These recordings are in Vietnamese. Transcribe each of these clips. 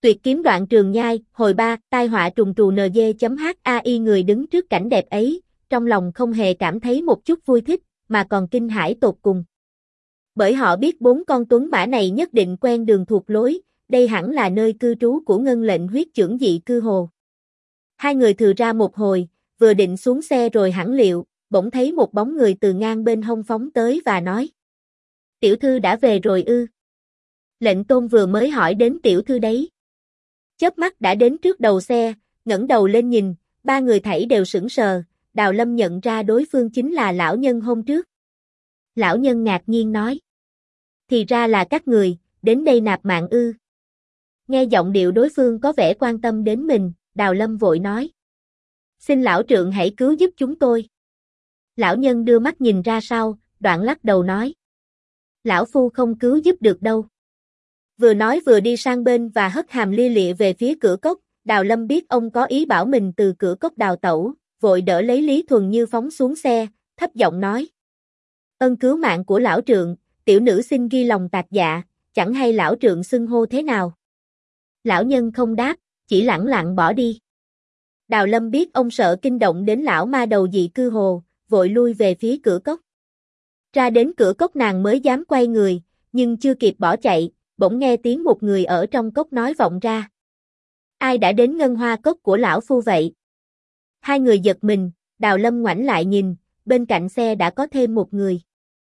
Tuyệt kiếm đoạn trường nhai, hồi 3, tai họa trùng trù NG.HAI người đứng trước cảnh đẹp ấy, trong lòng không hề cảm thấy một chút vui thích, mà còn kinh hãi tột cùng. Bởi họ biết 4 con tuấn mã này nhất định quen đường thuộc lối, đây hẳn là nơi cư trú của ngân lệnh huyết chưởng Dị Cư Hồ. Hai người thừ ra một hồi, vừa định xuống xe rồi hẳn liệu, bỗng thấy một bóng người từ ngang bên hông phóng tới và nói: "Tiểu thư đã về rồi ư?" Lệnh Tôn vừa mới hỏi đến tiểu thư đấy. Chớp mắt đã đến trước đầu xe, ngẩng đầu lên nhìn, ba người thảy đều sững sờ, Đào Lâm nhận ra đối phương chính là lão nhân hôm trước. Lão nhân ngạc nhiên nói: "Thì ra là các người, đến đây nạp mạng ư?" Nghe giọng điệu đối phương có vẻ quan tâm đến mình, Đào Lâm vội nói: "Xin lão trượng hãy cứu giúp chúng tôi." Lão nhân đưa mắt nhìn ra sau, đoạn lắc đầu nói: "Lão phu không cứu giúp được đâu." Vừa nói vừa đi sang bên và hất hàm lia lịa về phía cửa cốc, Đào Lâm biết ông có ý bảo mình từ cửa cốc đào tẩu, vội đỡ lấy Lý Thuần Như phóng xuống xe, thấp giọng nói: "Ân cứu mạng của lão trượng, tiểu nữ xin ghi lòng tạc dạ, chẳng hay lão trượng xưng hô thế nào?" Lão nhân không đáp, chỉ lẳng lặng bỏ đi. Đào Lâm biết ông sợ kinh động đến lão ma đầu Dị Cư Hồ, vội lui về phía cửa cốc. Ra đến cửa cốc nàng mới dám quay người, nhưng chưa kịp bỏ chạy, bỗng nghe tiếng một người ở trong cốc nói vọng ra: "Ai đã đến ngân hoa cốc của lão phu vậy?" Hai người giật mình, Đào Lâm ngoảnh lại nhìn, bên cạnh xe đã có thêm một người.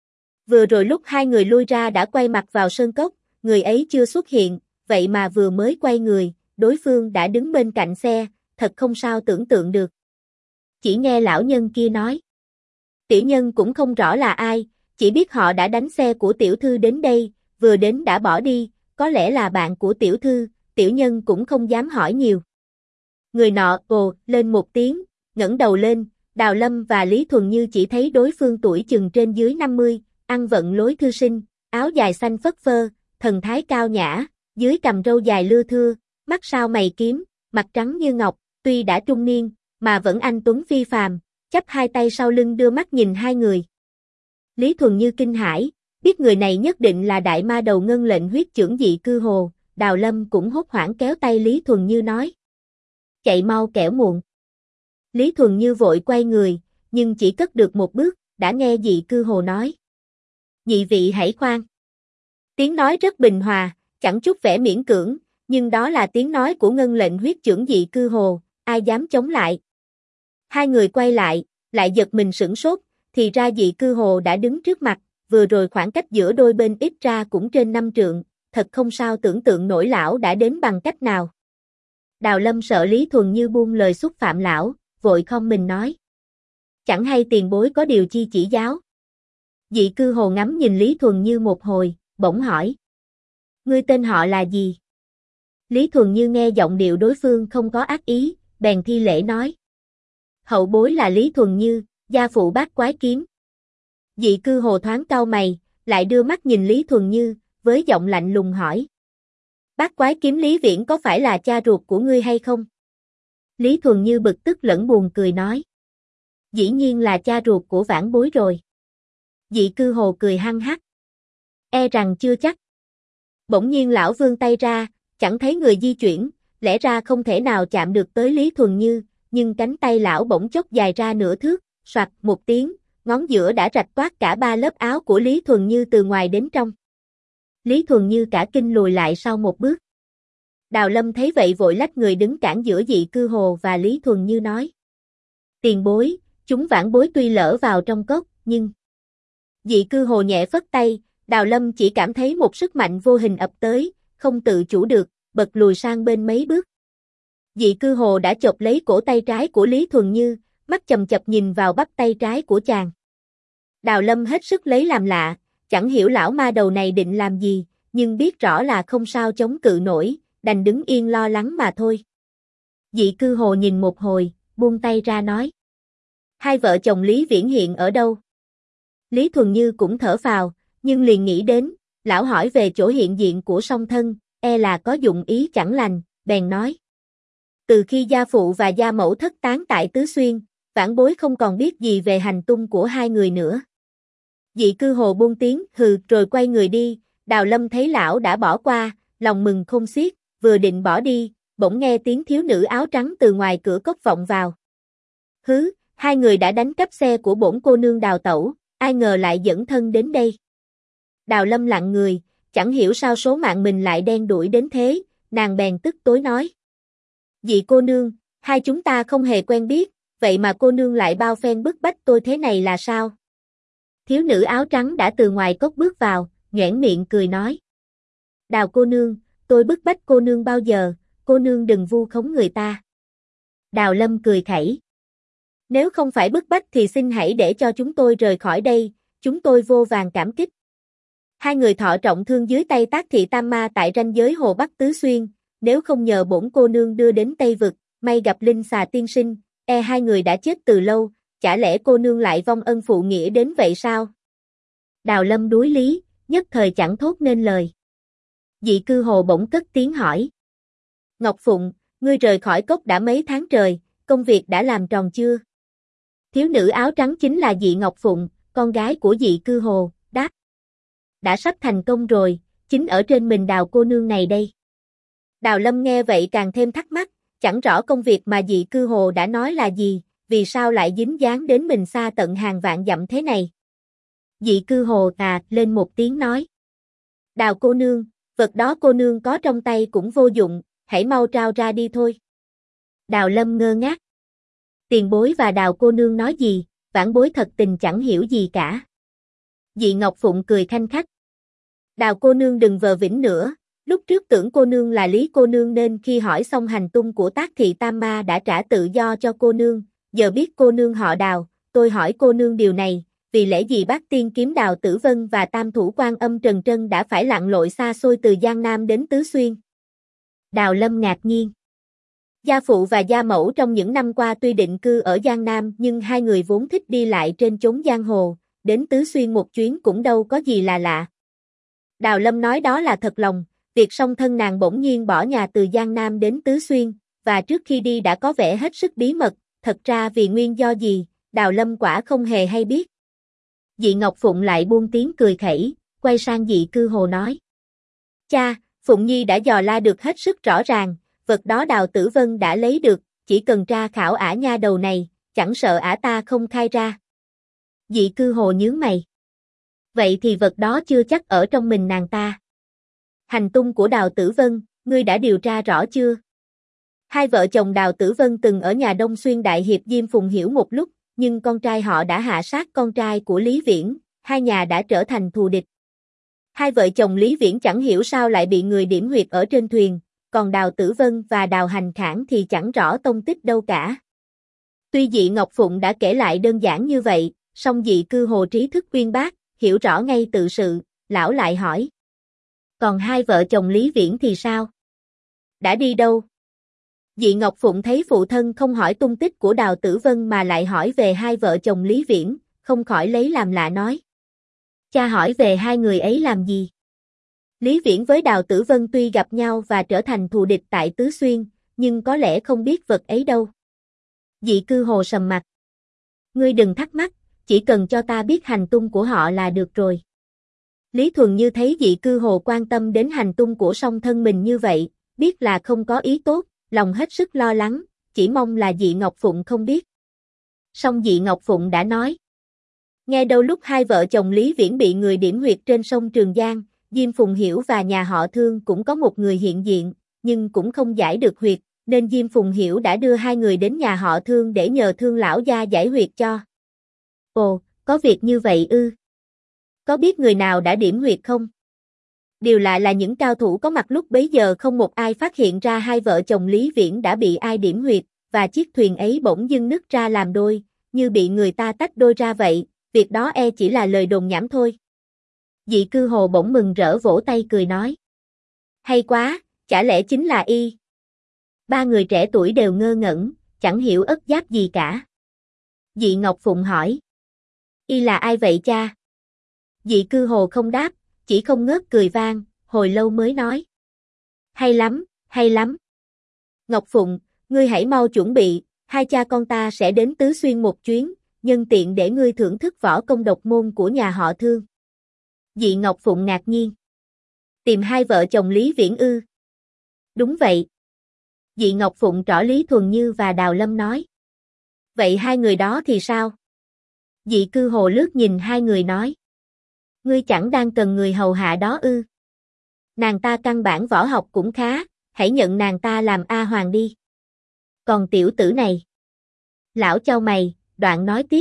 Vừa rồi lúc hai người lui ra đã quay mặt vào sơn cốc, người ấy chưa xuất hiện, vậy mà vừa mới quay người, đối phương đã đứng bên cạnh xe, thật không sao tưởng tượng được. Chỉ nghe lão nhân kia nói: "Tiểu nhân cũng không rõ là ai, chỉ biết họ đã đánh xe của tiểu thư đến đây, vừa đến đã bỏ đi, có lẽ là bạn của tiểu thư, tiểu nhân cũng không dám hỏi nhiều." Người nọ ồ lên một tiếng, ngẩng đầu lên, Đào Lâm và Lý Thuần Như chỉ thấy đối phương tuổi chừng trên dưới 50, ăn vận lối thư sinh, áo dài xanh phất phơ, thần thái cao nhã, dưới cằm râu dài lưa thưa, mắt sao mày kiếm, mặt trắng như ngọc, tuy đã trung niên, mà vẫn anh tuấn phi phàm, chắp hai tay sau lưng đưa mắt nhìn hai người. Lý Thuần Như kinh hãi, biết người này nhất định là đại ma đầu ngân lệnh huyết chưởng Dị Cư Hồ, Đào Lâm cũng hốt hoảng kéo tay Lý Thuần Như nói: "Chạy mau kẻo muộn." Lý Thuần Như vội quay người, nhưng chỉ cất được một bước, đã nghe Dị Cư Hồ nói: "Nhị vị hãy khoan." Tiếng nói rất bình hòa, chẳng chút vẻ miễn cưỡng, nhưng đó là tiếng nói của ngân lệnh huyết chưởng Dị Cư Hồ, ai dám chống lại. Hai người quay lại giật mình sửng sốt, thì ra Dị Cư Hồ đã đứng trước mặt, vừa rồi khoảng cách giữa đôi bên ít ra cũng trên 5 trượng, thật không sao tưởng tượng nổi lão đã đến bằng cách nào. Đào Lâm sợ Lý Thuần Như buông lời xúc phạm lão, vội khom mình nói: "Chẳng hay tiền bối có điều chi chỉ giáo." Dị Cư Hồ ngắm nhìn Lý Thuần Như một hồi, bỗng hỏi: "Ngươi tên họ là gì?" Lý Thuần Như nghe giọng điệu đối phương không có ác ý, bèn thi lễ nói: "Hậu bối là Lý Thuần Như, gia phụ Bát Quái Kiếm." Dị Cư Hồ thoáng cau mày, lại đưa mắt nhìn Lý Thuần Như, với giọng lạnh lùng hỏi: "Bát Quái Kiếm Lý Viễn có phải là cha ruột của ngươi hay không?" Lý Thuần Như bực tức lẫn buồn cười nói: "Dĩ nhiên là cha ruột của vãn bối rồi." Dị Cư Hồ cười hăng hắc: "E rằng chưa chắc." Bỗng nhiên lão vươn tay ra, chẳng thấy người di chuyển, lẽ ra không thể nào chạm được tới Lý Thuần Như, nhưng cánh tay lão bỗng chốc dài ra nửa thước, soạt một tiếng, ngón giữa đã rạch toát cả 3 lớp áo của Lý Thuần Như từ ngoài đến trong. Lý Thuần Như cả kinh lùi lại sau một bước. Đào Lâm thấy vậy vội lách người đứng cản giữa Dị Cư Hồ và Lý Thuần Như nói: "Tiền bối, chúng vãn bối tuy lỡ vào trong cốc, nhưng..." Dị Cư Hồ nhẹ phất tay, Đào Lâm chỉ cảm thấy một sức mạnh vô hình ập tới, không tự chủ được, bật lùi sang bên mấy bước. Dị Cư Hồ đã chộp lấy cổ tay trái của Lý Thuần Như, mắt chầm chập nhìn vào bắp tay trái của chàng. Đào Lâm hết sức lấy làm lạ, chẳng hiểu lão ma đầu này định làm gì, nhưng biết rõ là không sao chống cự nổi, đành đứng yên lo lắng mà thôi. Dị Cư Hồ nhìn một hồi, buông tay ra nói: "Hai vợ chồng Lý Viễn hiện ở đâu?" Lý Thuần Như cũng thở phào, nhưng liền nghĩ đến, lão hỏi về chỗ hiện diện của song thân, e là có dụng ý chẳng lành, bèn nói: "Từ khi gia phụ và gia mẫu thất tán tại Tứ Xuyên, vãn bối không còn biết gì về hành tung của hai người nữa." Dị Cư Hồ buông tiếng hừ rồi quay người đi, Đào Lâm thấy lão đã bỏ qua, lòng mừng khôn xiết, vừa định bỏ đi, bỗng nghe tiếng thiếu nữ áo trắng từ ngoài cửa cốc vọng vào. Hứ, hai người đã đánh cắp xe của bổn cô nương đào tẩu, ai ngờ lại dẫn thân đến đây. Đào Lâm lặng người, chẳng hiểu sao số mạng mình lại đen đủi đến thế, nàng bèn tức tối nói. Dị cô nương, hai chúng ta không hề quen biết, vậy mà cô nương lại bao phen bức bách tôi thế này là sao? Thiếu nữ áo trắng đã từ ngoài cốc bước vào, nhoẻn miệng cười nói. Đào cô nương, tôi bức bách cô nương bao giờ, cô nương đừng vu khống người ta. Đào Lâm cười khẩy. Nếu không phải bức bách thì xin hãy để cho chúng tôi rời khỏi đây, chúng tôi vô vàn cảm kích. Hai người thọ trọng thương dưới tay Tác Thị Tam Ma tại ranh giới Hồ Bắc Tứ Xuyên, nếu không nhờ bổn cô nương đưa đến Tây Vực, may gặp Linh Xà tiên sinh, hai người đã chết từ lâu, chả lẽ cô nương lại vong ân phụ nghĩa đến vậy sao? Đào Lâm đuối lý, nhất thời chẳng thốt nên lời. Dị Cư Hồ bỗng cất tiếng hỏi. Ngọc Phụng, ngươi rời khỏi cốc đã mấy tháng trời, công việc đã làm tròn chưa? Thiếu nữ áo trắng chính là Dị Ngọc Phụng, con gái của Dị Cư Hồ, đáp. Đã sắp thành công rồi, chính ở trên mình Đào cô nương này đây. Đào Lâm nghe vậy càng thêm thắc mắc, chẳng rõ công việc mà Dị Cư Hồ đã nói là gì, vì sao lại dính dáng đến mình xa tận hàng vạn dặm thế này. Dị Cư Hồ lên một tiếng nói. Đào cô nương, vật đó cô nương có trong tay cũng vô dụng, hãy mau trao ra đi thôi. Đào Lâm ngơ ngác. Tiền bối và Đào cô nương nói gì, vãn bối thật tình chẳng hiểu gì cả. Dị Ngọc Phụng cười khanh khách. Đào cô nương đừng vờ vĩnh nữa, lúc trước tưởng cô nương là Lý cô nương nên khi hỏi xong hành tung của Tác Thị Tam Ma đã trả tự do cho cô nương, giờ biết cô nương họ Đào, tôi hỏi cô nương điều này, vì lẽ gì Bát Tiên Kiếm Đào Tử Vân và Tam Thủ Quan Âm Trần Trân đã phải lặn lội xa xôi từ Giang Nam đến Tứ Xuyên? Đào Lâm ngạc nhiên. Gia phụ và gia mẫu trong những năm qua tuy định cư ở Giang Nam nhưng hai người vốn thích đi lại trên chốn giang hồ, đến Tứ Xuyên một chuyến cũng đâu có gì là lạ. Đào Lâm nói đó là thật lòng, việc song thân nàng bỗng nhiên bỏ nhà từ Giang Nam đến Tứ Xuyên, và trước khi đi đã có vẻ hết sức bí mật, thật ra vì nguyên do gì, Đào Lâm quả không hề hay biết. Dị Ngọc Phụng lại buông tiếng cười khẩy, quay sang Dị Cư Hồ nói. Cha, Phụng Nhi đã dò la được hết sức rõ ràng, vật đó Đào Tử Vân đã lấy được, chỉ cần tra khảo ả nha đầu này, chẳng sợ ả ta không khai ra. Dị Cư Hồ nhướng mày. Vậy thì vật đó chưa chắc ở trong mình nàng ta. Hành tung của Đào Tử Vân, ngươi đã điều tra rõ chưa? Hai vợ chồng Đào Tử Vân từng ở nhà Đông Xuyên đại hiệp Diêm Phùng Hiểu một lúc, nhưng con trai họ đã hạ sát con trai của Lý Viễn, hai nhà đã trở thành thù địch. Hai vợ chồng Lý Viễn chẳng hiểu sao lại bị người điểm huyệt ở trên thuyền, còn Đào Tử Vân và Đào Hành Khảng thì chẳng rõ tông tích đâu cả. Tuy Dị Ngọc Phụng đã kể lại đơn giản như vậy, song Dị Cư Hồ trí thức uyên bác, hiểu rõ ngay tự sự, lão lại hỏi. Còn hai vợ chồng Lý Viễn thì sao? Đã đi đâu? Dị Ngọc Phụng thấy phụ thân không hỏi tung tích của Đào Tử Vân mà lại hỏi về hai vợ chồng Lý Viễn, không khỏi lấy làm lạ nói. Cha hỏi về hai người ấy làm gì? Lý Viễn với Đào Tử Vân tuy gặp nhau và trở thành thù địch tại Tứ Xuyên, nhưng có lẽ không biết vật ấy đâu. Dị Cư Hồ sầm mặt. Ngươi đừng thắc mắc, chỉ cần cho ta biết hành tung của họ là được rồi. Lý Thuần Như thấy Dị Cư Hồ quan tâm đến hành tung của song thân mình như vậy, biết là không có ý tốt, lòng hết sức lo lắng, chỉ mong là Dị Ngọc Phụng không biết. Song Dị Ngọc Phụng đã nói. Nghe đâu lúc hai vợ chồng Lý Viễn bị người điểm huyệt trên sông Trường Giang, Diêm Phùng Hiểu và nhà họ Thương cũng có một người hiện diện, nhưng cũng không giải được huyệt, nên Diêm Phùng Hiểu đã đưa hai người đến nhà họ Thương để nhờ Thương lão gia giải huyệt cho. Ồ, có việc như vậy ư? Có biết người nào đã điểm huyệt không? Điều lạ là những cao thủ có mặt lúc bấy giờ không một ai phát hiện ra hai vợ chồng Lý Viễn đã bị ai điểm huyệt, và chiếc thuyền ấy bỗng dưng nứt ra làm đôi, như bị người ta tách đôi ra vậy, việc đó chỉ là lời đồn nhảm thôi. Dị Cư Hồ bỗng mừng rỡ vỗ tay cười nói. Hay quá, chả lẽ chính là y? Ba người trẻ tuổi đều ngơ ngẩn, chẳng hiểu ất giáp gì cả. Dị Ngọc Phụng hỏi. Y là ai vậy cha? Dị Cư Hồ không đáp, chỉ không ngớt cười vang, hồi lâu mới nói. Hay lắm, hay lắm. Ngọc Phụng, ngươi hãy mau chuẩn bị, hai cha con ta sẽ đến Tứ Xuyên một chuyến, nhân tiện để ngươi thưởng thức võ công độc môn của nhà họ Thương. Dị Ngọc Phụng ngạc nhiên. Tìm hai vợ chồng Lý Viễn ư? Đúng vậy. Dị Ngọc Phụng trỏ Lý Thuần Như và Đào Lâm nói. Vậy hai người đó thì sao? Dị Cư Hồ lướt nhìn hai người nói. Ngươi chẳng đang cần người hầu hạ đó ư? Nàng ta căn bản võ học cũng khá, hãy nhận nàng ta làm A Hoàng đi. Còn tiểu tử này? Lão chau mày, Đoạn nói tiếp.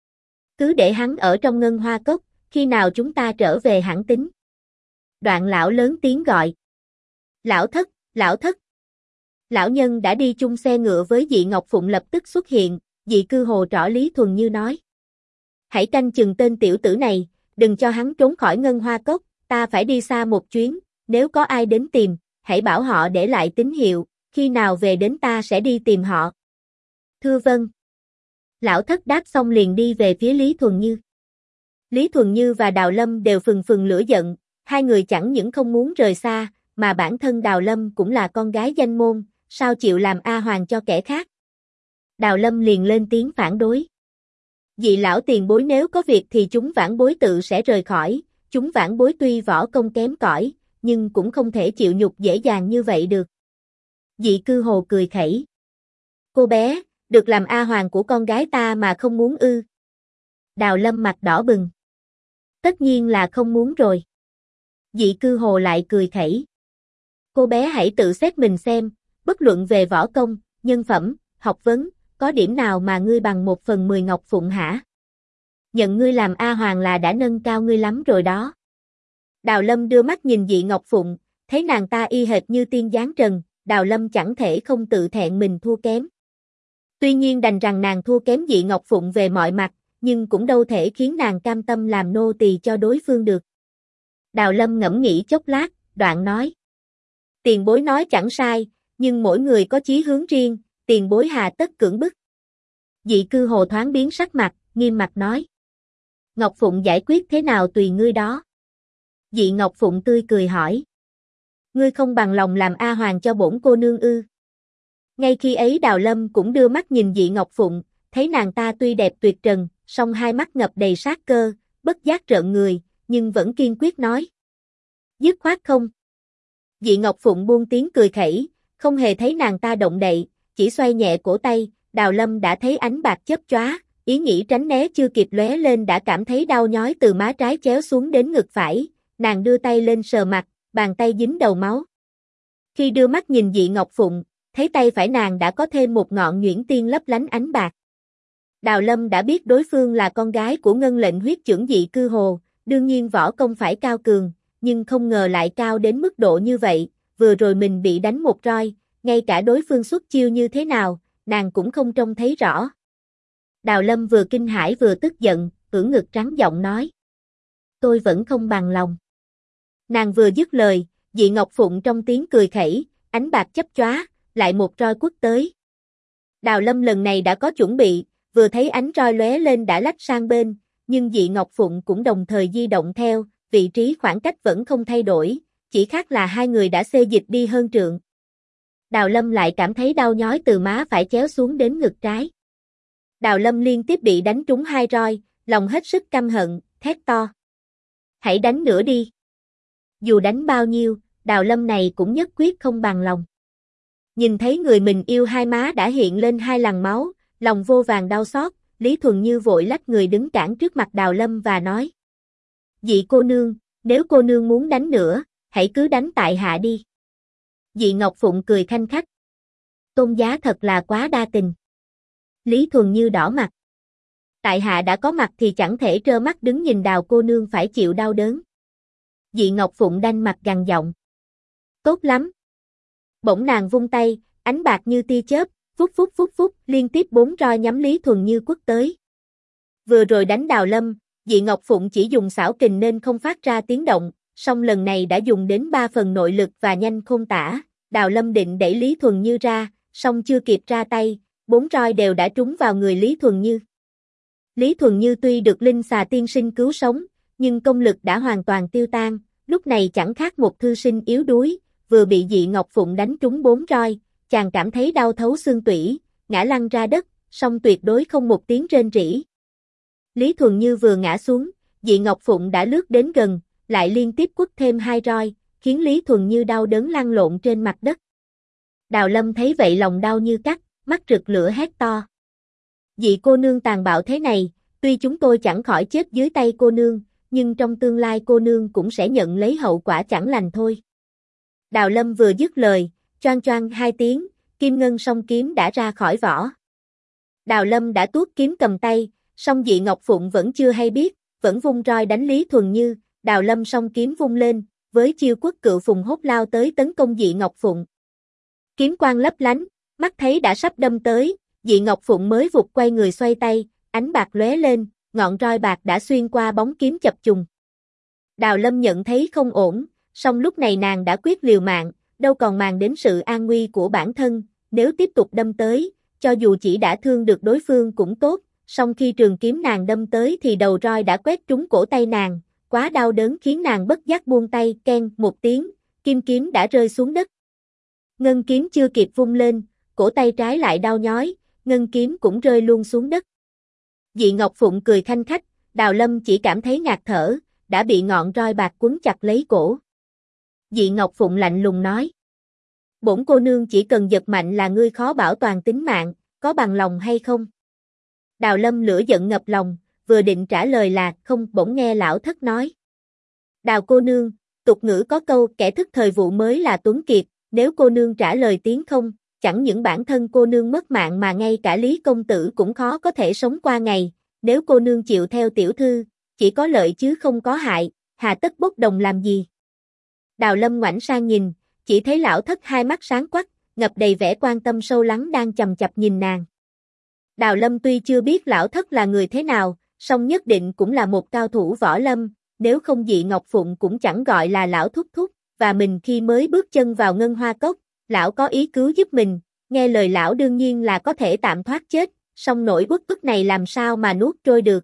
Cứ để hắn ở trong Ngân Hoa Cốc, khi nào chúng ta trở về hẳn tính. Đoạn lão lớn tiếng gọi. Lão thất, lão thất. Lão nhân đã đi chung xe ngựa với Dị Ngọc Phụng lập tức xuất hiện, Dị Cư Hồ trỏ Lý Thuần Như nói. Hãy canh chừng tên tiểu tử này, đừng cho hắn trốn khỏi Ngân Hoa Cốc, ta phải đi xa một chuyến, nếu có ai đến tìm, hãy bảo họ để lại tín hiệu, khi nào về đến ta sẽ đi tìm họ. Thưa vâng. Lão thất đáp xong liền đi về phía Lý Thuần Như. Lý Thuần Như và Đào Lâm đều phừng phừng lửa giận, hai người chẳng những không muốn rời xa, mà bản thân Đào Lâm cũng là con gái danh môn, sao chịu làm A Hoàng cho kẻ khác. Đào Lâm liền lên tiếng phản đối. Dị lão tiền bối nếu có việc thì chúng vãn bối tự sẽ rời khỏi, chúng vãn bối tuy võ công kém cỏi, nhưng cũng không thể chịu nhục dễ dàng như vậy được. Dị Cư Hồ cười khẩy. Cô bé, được làm A Hoàng của con gái ta mà không muốn ư? Đào Lâm mặt đỏ bừng. Tất nhiên là không muốn rồi. Dị Cư Hồ lại cười khẩy. Cô bé hãy tự xét mình xem, bất luận về võ công, nhân phẩm, học vấn, có điểm nào mà ngươi bằng 1/10 Ngọc Phụng hả? Nhận ngươi làm A Hoàng là đã nâng cao ngươi lắm rồi đó. Đào Lâm đưa mắt nhìn Dị Ngọc Phụng, thấy nàng ta y hệt như tiên giáng trần, Đào Lâm chẳng thể không tự thẹn mình thua kém. Tuy nhiên đành rằng nàng thua kém Dị Ngọc Phụng về mọi mặt, nhưng cũng đâu thể khiến nàng cam tâm làm nô tỳ cho đối phương được. Đào Lâm ngẫm nghĩ chốc lát, Đoạn nói. Tiền bối nói chẳng sai, nhưng mỗi người có chí hướng riêng, tiền bối hà tất cưỡng bức. Dị Cư Hồ thoáng biến sắc mặt, nghiêm mặt nói. Ngọc Phụng giải quyết thế nào tùy ngươi đó. Dị Ngọc Phụng tươi cười hỏi. Ngươi không bằng lòng làm A Hoàng cho bổn cô nương ư? Ngay khi ấy Đào Lâm cũng đưa mắt nhìn Dị Ngọc Phụng, thấy nàng ta tuy đẹp tuyệt trần, song hai mắt ngập đầy sát cơ, bất giác rợn người, nhưng vẫn kiên quyết nói. Dứt khoát không. Dị Ngọc Phụng buông tiếng cười khẩy, không hề thấy nàng ta động đậy, chỉ xoay nhẹ cổ tay, Đào Lâm đã thấy ánh bạc chớp chóa, ý nghĩ tránh né chưa kịp lóe lên đã cảm thấy đau nhói từ má trái chéo xuống đến ngực phải, nàng đưa tay lên sờ mặt, bàn tay dính đầu máu. Khi đưa mắt nhìn Dị Ngọc Phụng, thấy tay phải nàng đã có thêm một ngọn nhuyễn tiên lấp lánh ánh bạc. Đào Lâm đã biết đối phương là con gái của Ngân Lệnh huyết chưởng Dị Cư Hồ, đương nhiên võ công phải cao cường, nhưng không ngờ lại cao đến mức độ như vậy, vừa rồi mình bị đánh một roi, ngay cả đối phương xuất chiêu như thế nào, nàng cũng không trông thấy rõ. Đào Lâm vừa kinh hãi vừa tức giận, ưỡn ngực trắng giọng nói. Tôi vẫn không bằng lòng. Nàng vừa dứt lời, Dị Ngọc Phụng trong tiếng cười khẩy, ánh bạc chớp chóa, lại một roi quất tới. Đào Lâm lần này đã có chuẩn bị, vừa thấy ánh roi lóe lên đã lách sang bên, nhưng Dị Ngọc Phụng cũng đồng thời di động theo, vị trí khoảng cách vẫn không thay đổi, chỉ khác là hai người đã xê dịch đi hơn trượng. Đào Lâm lại cảm thấy đau nhói từ má phải chéo xuống đến ngực trái. Đào Lâm liên tiếp bị đánh trúng hai roi, lòng hết sức căm hận, thét to. Hãy đánh nữa đi. Dù đánh bao nhiêu, Đào Lâm này cũng nhất quyết không bằng lòng. Nhìn thấy người mình yêu hai má đã hiện lên hai lằn máu, lòng vô vàn đau xót, Lý Thuần Như vội lách người đứng cản trước mặt Đào Lâm và nói. Dị cô nương, nếu cô nương muốn đánh nữa, hãy cứ đánh tại hạ đi. Dị Ngọc Phụng cười khanh khách. Tôn giá thật là quá đa tình. Lý Thuần Như đỏ mặt. Tại hạ đã có mặt thì chẳng thể trơ mắt đứng nhìn Đào cô nương phải chịu đau đớn. Dị Ngọc Phụng đanh mặt gằn giọng. Tốt lắm. Bỗng nàng vung tay, ánh bạc như tia chớp, phút phút phút phút, liên tiếp 4 roi nhắm Lý Thuần Như quất tới. Vừa rồi đánh Đào Lâm, Dị Ngọc Phụng chỉ dùng xảo kình nên không phát ra tiếng động, song lần này đã dùng đến 3 phần nội lực và nhanh khôn tả. Đào Lâm định đẩy Lý Thuần Như ra, song chưa kịp ra tay, 4 roi đều đã trúng vào người Lý Thuần Như. Lý Thuần Như tuy được Linh Xà tiên sinh cứu sống, nhưng công lực đã hoàn toàn tiêu tan, lúc này chẳng khác một thư sinh yếu đuối, vừa bị Dị Ngọc Phụng đánh trúng 4 roi, chàng cảm thấy đau thấu xương tủy, ngã lăn ra đất, song tuyệt đối không một tiếng rên rỉ. Lý Thuần Như vừa ngã xuống, Dị Ngọc Phụng đã lướt đến gần, lại liên tiếp quất thêm 2 roi, khiến Lý Thuần Như đau đớn lăn lộn trên mặt đất. Đào Lâm thấy vậy lòng đau như cắt, mắt rực lửa hét to. Dị cô nương tàn bạo thế này, tuy chúng tôi chẳng khỏi chết dưới tay cô nương, nhưng trong tương lai cô nương cũng sẽ nhận lấy hậu quả chẳng lành thôi. Đào Lâm vừa dứt lời, choang choang hai tiếng, kim ngân song kiếm đã ra khỏi vỏ. Đào Lâm đã tuốt kiếm cầm tay, song Dị Ngọc Phụng vẫn chưa hay biết, vẫn vung roi đánh Lý Thuần Như. Đào Lâm song kiếm vung lên, với chiêu Quốc Cựu Phùng Hốt lao tới tấn công Dị Ngọc Phụng. Kiếm quang lấp lánh, mắt thấy đã sắp đâm tới, Dị Ngọc Phụng mới vụt quay người xoay tay, ánh bạc lóe lên, ngọn roi bạc đã xuyên qua bóng kiếm chập trùng. Đào Lâm nhận thấy không ổn, song lúc này nàng đã quyết liều mạng, đâu còn màng đến sự an nguy của bản thân, nếu tiếp tục đâm tới, cho dù chỉ đã thương được đối phương cũng tốt, song khi trường kiếm nàng đâm tới thì đầu roi đã quét trúng cổ tay nàng, quá đau đớn khiến nàng bất giác buông tay, keng một tiếng, kim kiếm đã rơi xuống đất. Ngân kiếm chưa kịp vung lên, cổ tay trái lại đau nhói, ngân kiếm cũng rơi luôn xuống đất. Dị Ngọc Phụng cười khanh khách, Đào Lâm chỉ cảm thấy ngạt thở, đã bị ngọn roi bạc quấn chặt lấy cổ. Dị Ngọc Phụng lạnh lùng nói. Bổn cô nương chỉ cần giật mạnh là ngươi khó bảo toàn tính mạng, có bằng lòng hay không? Đào Lâm lửa giận ngập lòng, vừa định trả lời là không, bỗng nghe lão thất nói. Đào cô nương, tục ngữ có câu kẻ thức thời vụ mới là tuấn kiệt, nếu cô nương trả lời tiếng không, chẳng những bản thân cô nương mất mạng mà ngay cả Lý công tử cũng khó có thể sống qua ngày, nếu cô nương chịu theo tiểu thư, chỉ có lợi chứ không có hại, hà tất bốc đồng làm gì? Đào Lâm ngoảnh sang nhìn, chỉ thấy lão thất hai mắt sáng quắc, ngập đầy vẻ quan tâm sâu lắng đang chằm chằm nhìn nàng. Đào Lâm tuy chưa biết lão thất là người thế nào, song nhất định cũng là một cao thủ võ lâm, nếu không Dị Ngọc Phụng cũng chẳng gọi là lão thúc thúc, và mình khi mới bước chân vào Ngân Hoa Cốc, lão có ý cứu giúp mình, nghe lời lão đương nhiên là có thể tạm thoát chết, song nỗi uất ức này làm sao mà nuốt trôi được.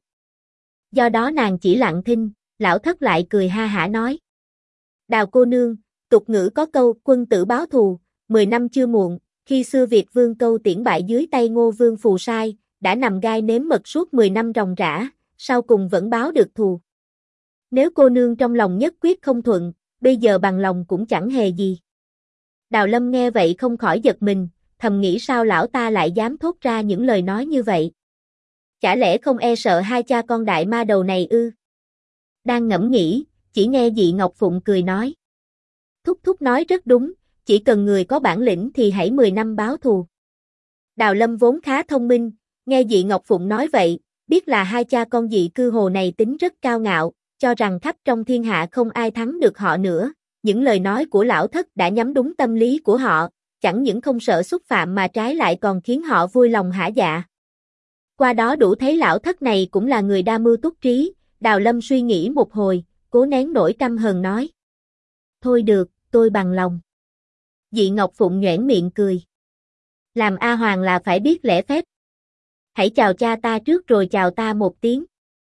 Do đó nàng chỉ lặng thinh, lão thất lại cười ha hả nói. Đào cô nương, tục ngữ có câu quân tử báo thù, 10 năm chưa muộn, khi xưa Việt Vương Câu Tiễn bại dưới tay Ngô Vương Phù Sai, đã nằm gai nếm mật suốt 10 năm ròng rã, sau cùng vẫn báo được thù. Nếu cô nương trong lòng nhất quyết không thuận, bây giờ bằng lòng cũng chẳng hề gì. Đào Lâm nghe vậy không khỏi giật mình, thầm nghĩ sao lão ta lại dám thốt ra những lời nói như vậy. Chả lẽ không e sợ hai cha con đại ma đầu này ư? Đang ngẫm nghĩ, chỉ nghe Dị Ngọc Phụng cười nói. Thúc thúc nói rất đúng, chỉ cần người có bản lĩnh thì hãy 10 năm báo thù. Đào Lâm vốn khá thông minh, nghe Dị Ngọc Phụng nói vậy, biết là hai cha con Dị Cư Hồ này tính rất cao ngạo, cho rằng khắp trong thiên hạ không ai thắng được họ nữa. Những lời nói của lão thất đã nhắm đúng tâm lý của họ, chẳng những không sợ xúc phạm mà trái lại còn khiến họ vui lòng hả dạ. Qua đó đủ thấy lão thất này cũng là người đa mưu túc trí, Đào Lâm suy nghĩ một hồi, cố nén nỗi căm hờn nói. Thôi được, tôi bằng lòng. Dị Ngọc Phụng nhoẻn miệng cười. Làm A Hoàng là phải biết lễ phép. Hãy chào cha ta trước rồi chào ta một tiếng.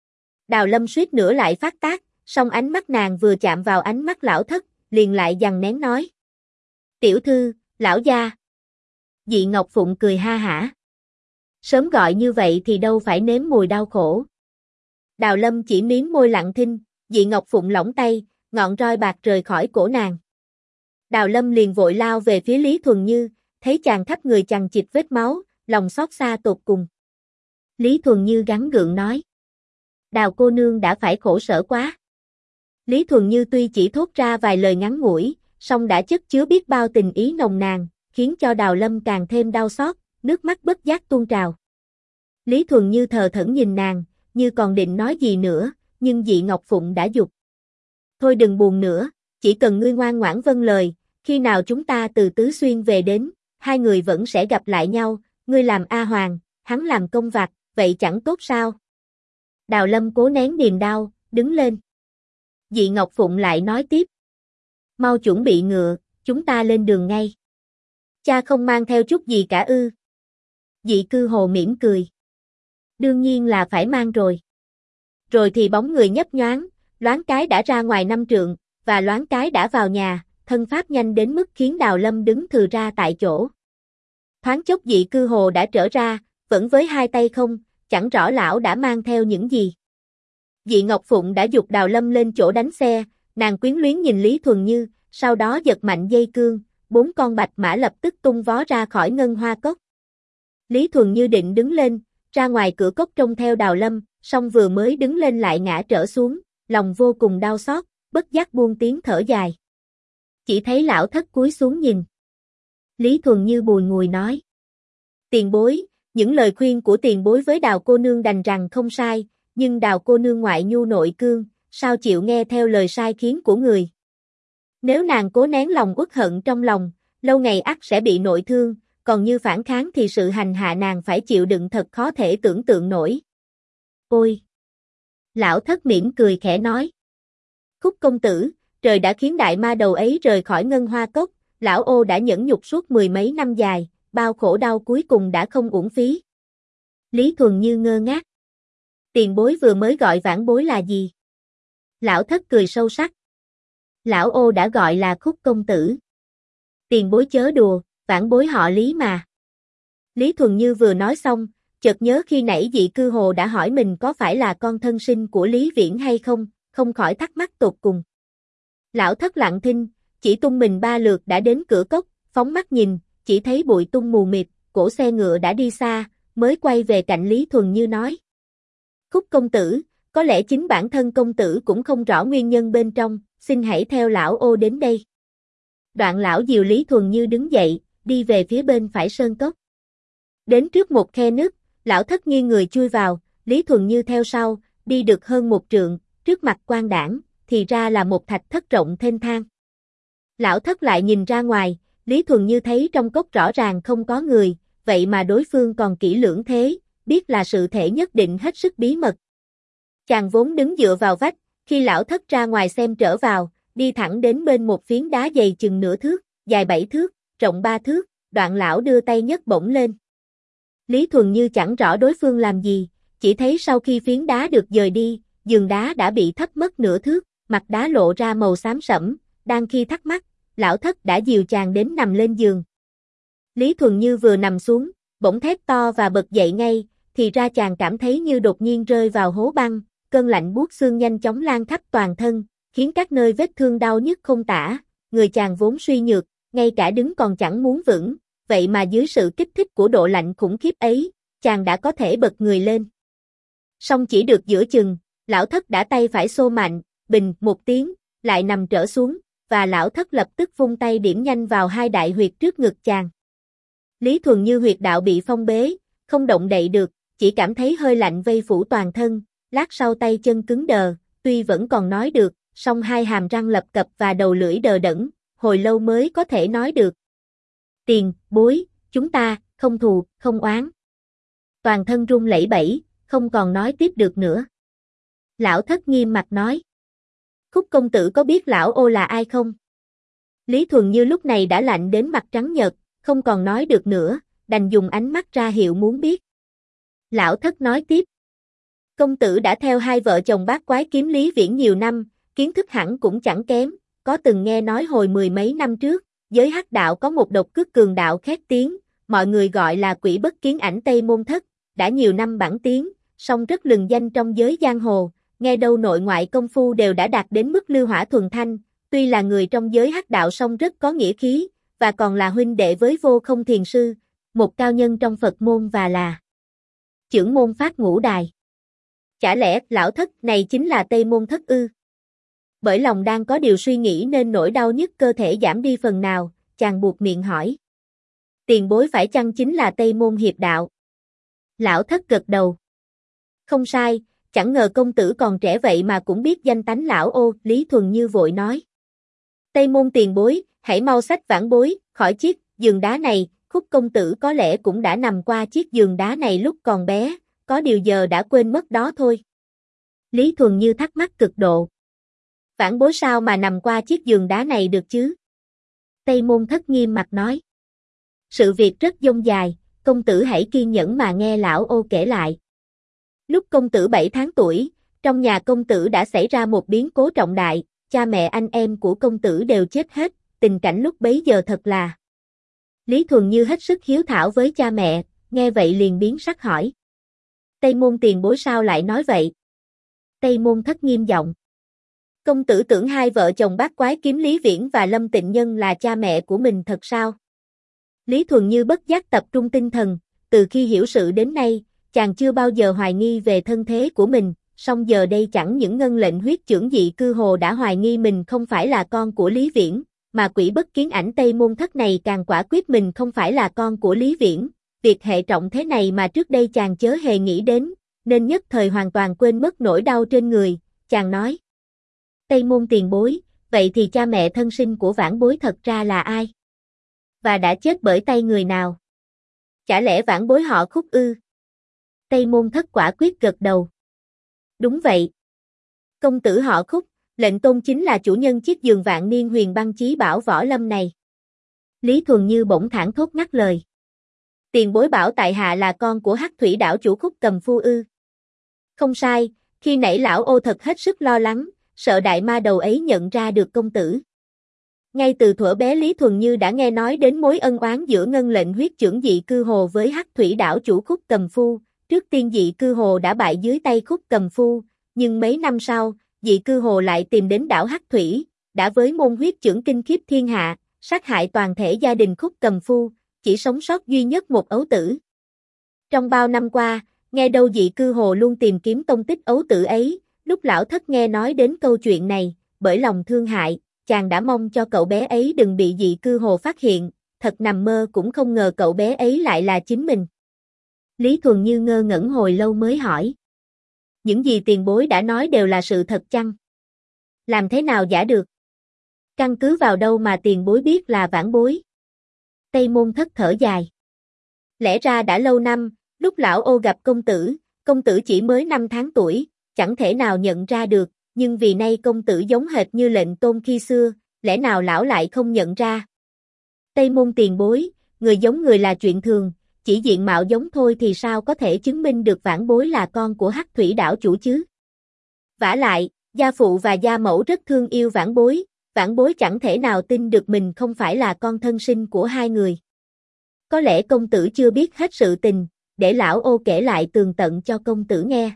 Đào Lâm suýt nữa lại phát tác, song ánh mắt nàng vừa chạm vào ánh mắt lão thất, liền lại giằng nén nói. Tiểu thư, lão gia. Dị Ngọc Phụng cười ha hả. Sớm gọi như vậy thì đâu phải nếm mùi đau khổ. Đào Lâm chỉ miếm môi lặng thinh, Dị Ngọc Phụng lỏng tay, ngọn roi bạc rời khỏi cổ nàng. Đào Lâm liền vội lao về phía Lý Thuần Như, thấy chàng khắp người chằng chịt vết máu, lòng xót xa tột cùng. Lý Thuần Như gắng gượng nói. Đào cô nương đã phải khổ sở quá. Lý Thuần Như tuy chỉ thốt ra vài lời ngắn ngủi, song đã chất chứa biết bao tình ý nồng nàn, khiến cho Đào Lâm càng thêm đau xót, nước mắt bất giác tuôn trào. Lý Thuần Như thờ thẫn nhìn nàng, như còn định nói gì nữa, nhưng Dị Ngọc Phụng đã giục. Thôi đừng buồn nữa, chỉ cần ngươi ngoan ngoãn vâng lời, khi nào chúng ta từ Tứ Xuyên về đến, hai người vẫn sẽ gặp lại nhau, ngươi làm A Hoàng, hắn làm công vặt, vậy chẳng tốt sao? Đào Lâm cố nén niềm đau, đứng lên. Dị Ngọc Phụng lại nói tiếp. Mau chuẩn bị ngựa, chúng ta lên đường ngay. Cha không mang theo chút gì cả ư? Dị Cư Hồ mỉm cười. Đương nhiên là phải mang rồi. Rồi thì bóng người nhấp nhoáng, loáng cái đã ra ngoài 5 trượng, và loáng cái đã vào nhà, thân pháp nhanh đến mức khiến Đào Lâm đứng thừ ra tại chỗ. Thoáng chốc Dị Cư Hồ đã trở ra, vẫn với hai tay không, chẳng rõ lão đã mang theo những gì. Dị Ngọc Phụng đã giục Đào Lâm lên chỗ đánh xe, nàng quyến luyến nhìn Lý Thuần Như, sau đó giật mạnh dây cương, 4 con bạch mã lập tức tung vó ra khỏi ngân hoa cốc. Lý Thuần Như định đứng lên, ra ngoài cửa cốc trông theo Đào Lâm, song vừa mới đứng lên lại ngã trở xuống, lòng vô cùng đau xót, bất giác buông tiếng thở dài. Chỉ thấy lão thất cúi xuống nhìn. Lý Thuần Như bùi ngùi nói. Tiền bối, những lời khuyên của tiền bối với Đào cô nương đành rằng không sai, nhưng Đào cô nương ngoại nhu nội cương, sao chịu nghe theo lời sai khiến của người. Nếu nàng cố nén lòng uất hận trong lòng, lâu ngày ắt sẽ bị nội thương, còn như phản kháng thì sự hành hạ nàng phải chịu đựng thật khó thể tưởng tượng nổi. Ôi! Lão thất mỉm cười khẽ nói. Khúc công tử, trời đã khiến đại ma đầu ấy rời khỏi ngân hoa cốc, lão ô đã nhẫn nhục suốt 10 mấy năm dài, bao khổ đau cuối cùng đã không uổng phí. Lý Thuần Như ngơ ngác. Tiền bối vừa mới gọi vãn bối là gì? Lão thất cười sâu sắc. Lão ô đã gọi là Khúc công tử. Tiền bối chớ đùa, vãn bối họ Lý mà. Lý Thuần Như vừa nói xong, chợt nhớ khi nãy dị cư hồ đã hỏi mình có phải là con thân sinh của Lý Viễn hay không, không khỏi thắc mắc tột cùng. Lão thất lặng thinh, chỉ tung mình 3 lượt đã đến cửa cốc, phóng mắt nhìn, chỉ thấy bụi tung mù mịt, cổ xe ngựa đã đi xa, mới quay về cạnh Lý Thuần Như nói. Khúc công tử, có lẽ chính bản thân công tử cũng không rõ nguyên nhân bên trong, xin hãy theo lão ô đến đây. Đoạn lão dìu Lý Thuần Như đứng dậy, đi về phía bên phải sơn cốc. Đến trước một khe nứt, lão thất nghiêng người chui vào, Lý Thuần Như theo sau, đi được hơn 1 trượng, trước mặt quan đảng, thì ra là một thạch thất rộng thênh thang. Lão thất lại nhìn ra ngoài, Lý Thuần Như thấy trong cốc rõ ràng không có người, vậy mà đối phương còn kỹ lưỡng thế, biết là sự thể nhất định hết sức bí mật. Chàng vốn đứng dựa vào vách, khi lão thất ra ngoài xem trở vào, đi thẳng đến bên một phiến đá dày chừng nửa thước, dài 7 thước, rộng 3 thước, đoạn lão đưa tay nhấc bổng lên. Lý Thuần Như chẳng rõ đối phương làm gì, chỉ thấy sau khi phiến đá được dời đi, giường đá đã bị thấp mất nửa thước, mặt đá lộ ra màu xám sẫm, đang khi thắc mắc, lão thất đã dìu chàng đến nằm lên giường. Lý Thuần Như vừa nằm xuống, bỗng thét to và bật dậy ngay, thì ra chàng cảm thấy như đột nhiên rơi vào hố băng, cơn lạnh buốt xương nhanh chóng lan khắp toàn thân, khiến các nơi vết thương đau nhức không tả, người chàng vốn suy nhược, ngay cả đứng còn chẳng muốn vững, vậy mà dưới sự kích thích của độ lạnh khủng khiếp ấy, chàng đã có thể bật người lên. Song chỉ được giữa chừng, lão thất đã tay phải xô mạnh, bình một tiếng, lại nằm trở xuống, và lão thất lập tức vung tay điểm nhanh vào 2 đại huyệt trước ngực chàng. Lý Thuần Như huyệt đạo bị phong bế, không động đậy được, chỉ cảm thấy hơi lạnh vây phủ toàn thân, lát sau tay chân cứng đờ, tuy vẫn còn nói được, song 2 hàm răng lập cập và đầu lưỡi đờ đẫn, hồi lâu mới có thể nói được. Tiền bối, chúng ta, không thù, không oán. Toàn thân run lẩy bẩy, không còn nói tiếp được nữa. Lão thất nghiêm mặt nói. Khúc công tử có biết lão ô là ai không? Lý Thuần Như lúc này đã lạnh đến mặt trắng nhợt, không còn nói được nữa, đành dùng ánh mắt ra hiệu muốn biết. Lão thất nói tiếp. Công tử đã theo 2 vợ chồng bát quái kiếm Lý Viễn nhiều năm, kiến thức hẳn cũng chẳng kém, có từng nghe nói hồi 10 mấy năm trước, giới hắc đạo có một độc cước cường đạo khét tiếng, mọi người gọi là quỷ bất kiến ảnh Tây Môn Thất, đã nhiều năm bảng tiếng, song rất lừng danh trong giới giang hồ, nghe đâu nội ngoại công phu đều đã đạt đến mức lưu hỏa thuần thanh, tuy là người trong giới hắc đạo song rất có nghĩa khí, và còn là huynh đệ với Vô Không Thiền Sư, một cao nhân trong Phật môn và là chưởng môn Phát Ngũ Đài. Chả lẽ lão thất này chính là Tây Môn Thất ư? Bởi lòng đang có điều suy nghĩ nên nỗi đau nhức cơ thể giảm đi phần nào, chàng buộc miệng hỏi. Tiền bối phải chăng chính là Tây Môn Hiệp Đạo? Lão thất gật đầu. Không sai, chẳng ngờ công tử còn trẻ vậy mà cũng biết danh tánh lão ô, Lý Thuần Như vội nói. Tây Môn tiền bối, hãy mau xách vãn bối, khỏi chiếc giường đá này, Khúc công tử có lẽ cũng đã nằm qua chiếc giường đá này lúc còn bé, có điều giờ đã quên mất đó thôi. Lý Thuần Như thắc mắc cực độ. Vãn bối sao mà nằm qua chiếc giường đá này được chứ? Tây Môn Thất nghiêm mặt nói. Sự việc rất dông dài, công tử hãy kiên nhẫn mà nghe lão ô kể lại. Lúc công tử 7 tháng tuổi, trong nhà công tử đã xảy ra một biến cố trọng đại, cha mẹ anh em của công tử đều chết hết, tình cảnh lúc bấy giờ thật là. Lý Thuần Như hết sức hiếu thảo với cha mẹ, nghe vậy liền biến sắc hỏi. Tây Môn tiền bối sao lại nói vậy? Tây Môn Thất nghiêm giọng. Công tử tưởng hai vợ chồng bát quái kiếm Lý Viễn và Lâm Tịnh Nhân là cha mẹ của mình thật sao? Lý Thuần Như bất giác tập trung tinh thần, từ khi hiểu sự đến nay, chàng chưa bao giờ hoài nghi về thân thế của mình, song giờ đây chẳng những ngân lệnh huyết chưởng dị cư hồ đã hoài nghi mình không phải là con của Lý Viễn, mà quỷ bất kiến ảnh Tây Môn Thất này càng quả quyết mình không phải là con của Lý Viễn. Việc hệ trọng thế này mà trước đây chàng chớ hề nghĩ đến, nên nhất thời hoàn toàn quên mất nỗi đau trên người, chàng nói. Tây Môn tiền bối, vậy thì cha mẹ thân sinh của vãn bối thật ra là ai? Và đã chết bởi tay người nào? Chả lẽ vãn bối họ Khúc ư? Tây Môn Thất quả quyết gật đầu. Đúng vậy. Công tử họ Khúc, lệnh tôn chính là chủ nhân chiếc giường vạn niên huyền băng chí bảo võ lâm này. Lý Thuần Như bỗng thảng thốt ngắt lời. Tiền bối bảo tại hạ là con của Hắc Thủy đảo chủ Khúc Cầm Phu ư? Không sai, khi nãy lão ô thật hết sức lo lắng, sợ đại ma đầu ấy nhận ra được công tử. Ngay từ thuở bé Lý Thuần Như đã nghe nói đến mối ân oán giữa ngân lệnh huyết chưởng dị cư hồ với Hắc Thủy đảo chủ Khúc Cầm Phu. Trước tiên dị cư hồ đã bại dưới tay Khúc Cầm Phu, nhưng mấy năm sau, dị cư hồ lại tìm đến đảo Hắc Thủy, đã với môn huyết chưởng kinh khiếp thiên hạ, sát hại toàn thể gia đình Khúc Cầm Phu, chỉ sống sót duy nhất một ấu tử. Trong bao năm qua, nghe đâu dị cư hồ luôn tìm kiếm tông tích ấu tử ấy, lúc lão thất nghe nói đến câu chuyện này, bởi lòng thương hại, chàng đã mong cho cậu bé ấy đừng bị dị cư hồ phát hiện, thật nằm mơ cũng không ngờ cậu bé ấy lại là chính mình. Lý Thuần Như ngơ ngẩn hồi lâu mới hỏi. Những gì tiền bối đã nói đều là sự thật chăng? Làm thế nào giả được? Căn cứ vào đâu mà tiền bối biết là vãn bối? Tây Môn Thất thở dài. Lẽ ra đã lâu năm, lúc lão ô gặp công tử chỉ mới 5 tháng tuổi, chẳng thể nào nhận ra được, nhưng vì nay công tử giống hệt như lệnh tôn khi xưa, lẽ nào lão lại không nhận ra? Tây Môn tiền bối, người giống người là chuyện thường, chỉ diện mạo giống thôi thì sao có thể chứng minh được vãn bối là con của Hắc Thủy đảo chủ chứ? Vả lại, gia phụ và gia mẫu rất thương yêu vãn bối chẳng thể nào tin được mình không phải là con thân sinh của hai người. Có lẽ công tử chưa biết hết sự tình, để lão ô kể lại tường tận cho công tử nghe.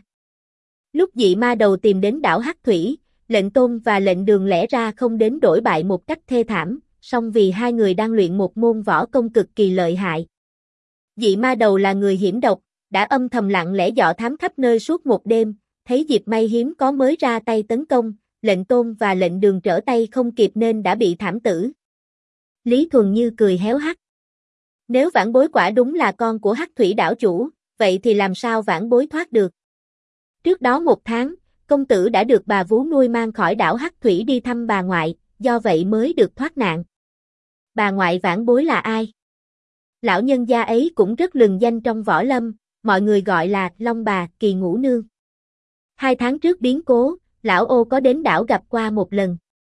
Lúc dị ma đầu tìm đến đảo Hắc Thủy, lệnh tôn và lệnh đường lẽ ra không đến đổi bại một cách thê thảm, song vì hai người đang luyện một môn võ công cực kỳ lợi hại. Dị ma đầu là người hiểm độc, đã âm thầm lặng lẽ dò thám khắp nơi suốt một đêm, thấy dịp may hiếm có mới ra tay tấn công, lệnh tôn và lệnh đường trở tay không kịp nên đã bị thảm tử. Lý Thuần Như cười héo hắt. Nếu vãn bối quả đúng là con của Hắc Thủy đảo chủ, vậy thì làm sao vãn bối thoát được? Trước đó 1 tháng, công tử đã được bà vú nuôi mang khỏi đảo Hắc Thủy đi thăm bà ngoại, do vậy mới được thoát nạn. Bà ngoại vãn bối là ai? Lão nhân gia ấy cũng rất lừng danh trong võ lâm, mọi người gọi là Long Bà, Kỳ Ngũ Nương. 2 tháng trước biến cố, lão ô có đến đảo gặp qua một lần.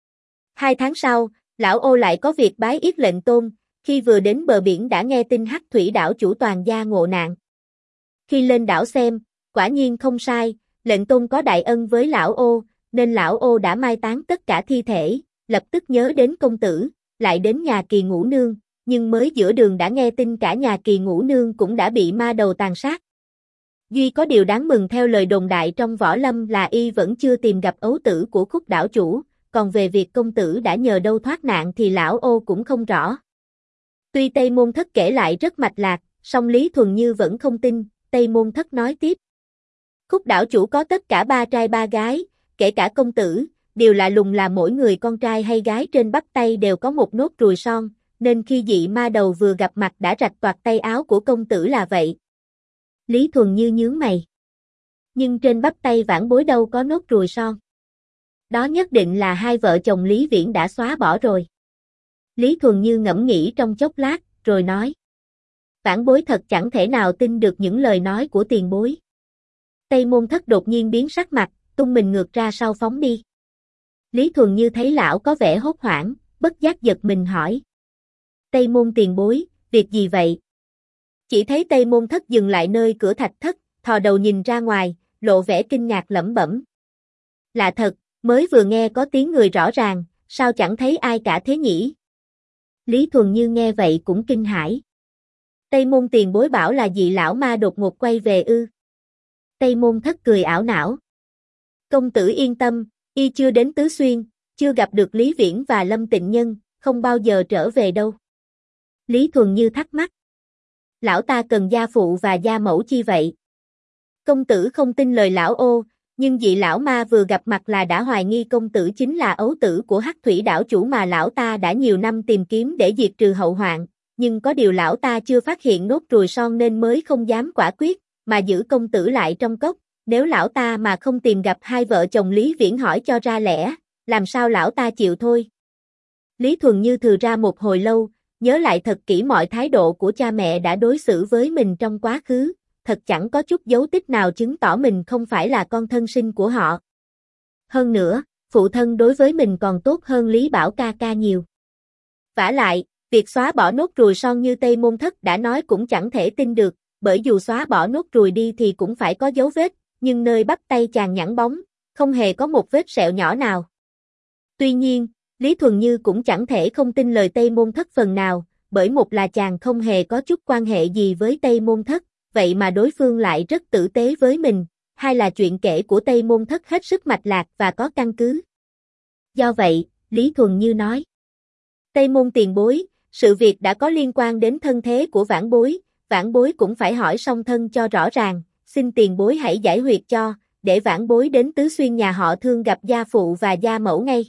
2 tháng sau, lão ô lại có việc bái yết lệnh tôn, khi vừa đến bờ biển đã nghe tin Hắc Thủy đảo chủ toàn gia ngộ nạn. Khi lên đảo xem, quả nhiên không sai, lệnh tôn có đại ân với lão ô, nên lão ô đã mai táng tất cả thi thể, lập tức nhớ đến công tử, lại đến nhà Kỳ Ngũ Nương, nhưng mới giữa đường đã nghe tin cả nhà Kỳ Ngũ Nương cũng đã bị ma đầu tàn sát. Duy có điều đáng mừng theo lời đồn đại trong võ lâm là y vẫn chưa tìm gặp ấu tử của Khúc đảo chủ, còn về việc công tử đã nhờ đâu thoát nạn thì lão ô cũng không rõ. Tuy Tây Môn Thất kể lại rất mạch lạc, song Lý Thuần Như vẫn không tin, Tây Môn Thất nói tiếp. Khúc đảo chủ có tất cả 3 trai 3 gái, kể cả công tử, điều lạ lùng là mỗi người con trai hay gái trên bắp tay đều có một nốt ruồi son, nên khi dị ma đầu vừa gặp mặt đã rạch toạc tay áo của công tử là vậy. Lý Thuần Như nhướng mày. Nhưng trên bắp tay vãn bối đâu có nốt ruồi son. Đó nhất định là hai vợ chồng Lý Viễn đã xóa bỏ rồi. Lý Thuần Như ngẫm nghĩ trong chốc lát, rồi nói. Vãn bối thật chẳng thể nào tin được những lời nói của tiền bối. Tây Môn Thất đột nhiên biến sắc mặt, tung mình ngược ra sau phóng đi. Lý Thuần Như thấy lão có vẻ hốt hoảng, bất giác giật mình hỏi. Tây Môn tiền bối, việc gì vậy? Chỉ thấy Tây Môn Thất dừng lại nơi cửa thạch thất, thò đầu nhìn ra ngoài, lộ vẻ kinh ngạc lẩm bẩm. Lạ thật, mới vừa nghe có tiếng người rõ ràng, sao chẳng thấy ai cả thế nhỉ? Lý Thuần Như nghe vậy cũng kinh hãi. Tây Môn tiền bối bảo là dị lão ma đột ngột quay về ư? Tây Môn Thất cười ảo não. Công tử yên tâm, Y chưa đến Tứ Xuyên, chưa gặp được Lý Viễn và Lâm Tịnh Nhân, không bao giờ trở về đâu. Lý Thuần Như thắc mắc. Lão ta cần gia phụ và gia mẫu chi vậy? Công tử không tin lời lão ô, nhưng vị lão ma vừa gặp mặt là đã hoài nghi công tử chính là ấu tử của Hắc Thủy đảo chủ mà lão ta đã nhiều năm tìm kiếm để diệt trừ hậu hoạn, nhưng có điều lão ta chưa phát hiện nốt ruồi son nên mới không dám quả quyết, mà giữ công tử lại trong cốc, nếu lão ta mà không tìm gặp hai vợ chồng Lý Viễn hỏi cho ra lẽ, làm sao lão ta chịu thôi. Lý Thuần Như thừ ra một hồi lâu, nhớ lại thật kỹ mọi thái độ của cha mẹ đã đối xử với mình trong quá khứ, thật chẳng có chút dấu tích nào chứng tỏ mình không phải là con thân sinh của họ. Hơn nữa, phụ thân đối với mình còn tốt hơn Lý Bảo ca ca nhiều. Vả lại, việc xóa bỏ nốt ruồi son như Tây Môn Thất đã nói cũng chẳng thể tin được, bởi dù xóa bỏ nốt ruồi đi thì cũng phải có dấu vết, nhưng nơi bắp tay chàng nhẵn bóng, không hề có một vết sẹo nhỏ nào. Tuy nhiên, Lý Thuần Như cũng chẳng thể không tin lời Tây Môn Thất phần nào, bởi một là chàng không hề có chút quan hệ gì với Tây Môn Thất, vậy mà đối phương lại rất tử tế với mình, hai là chuyện kể của Tây Môn Thất hết sức mạch lạc và có căn cứ. Do vậy, Lý Thuần Như nói. Tây Môn tiền bối, sự việc đã có liên quan đến thân thế của vãn bối cũng phải hỏi song thân cho rõ ràng, xin tiền bối hãy giải huyệt cho, để vãn bối đến Tứ Xuyên nhà họ Thương gặp gia phụ và gia mẫu ngay.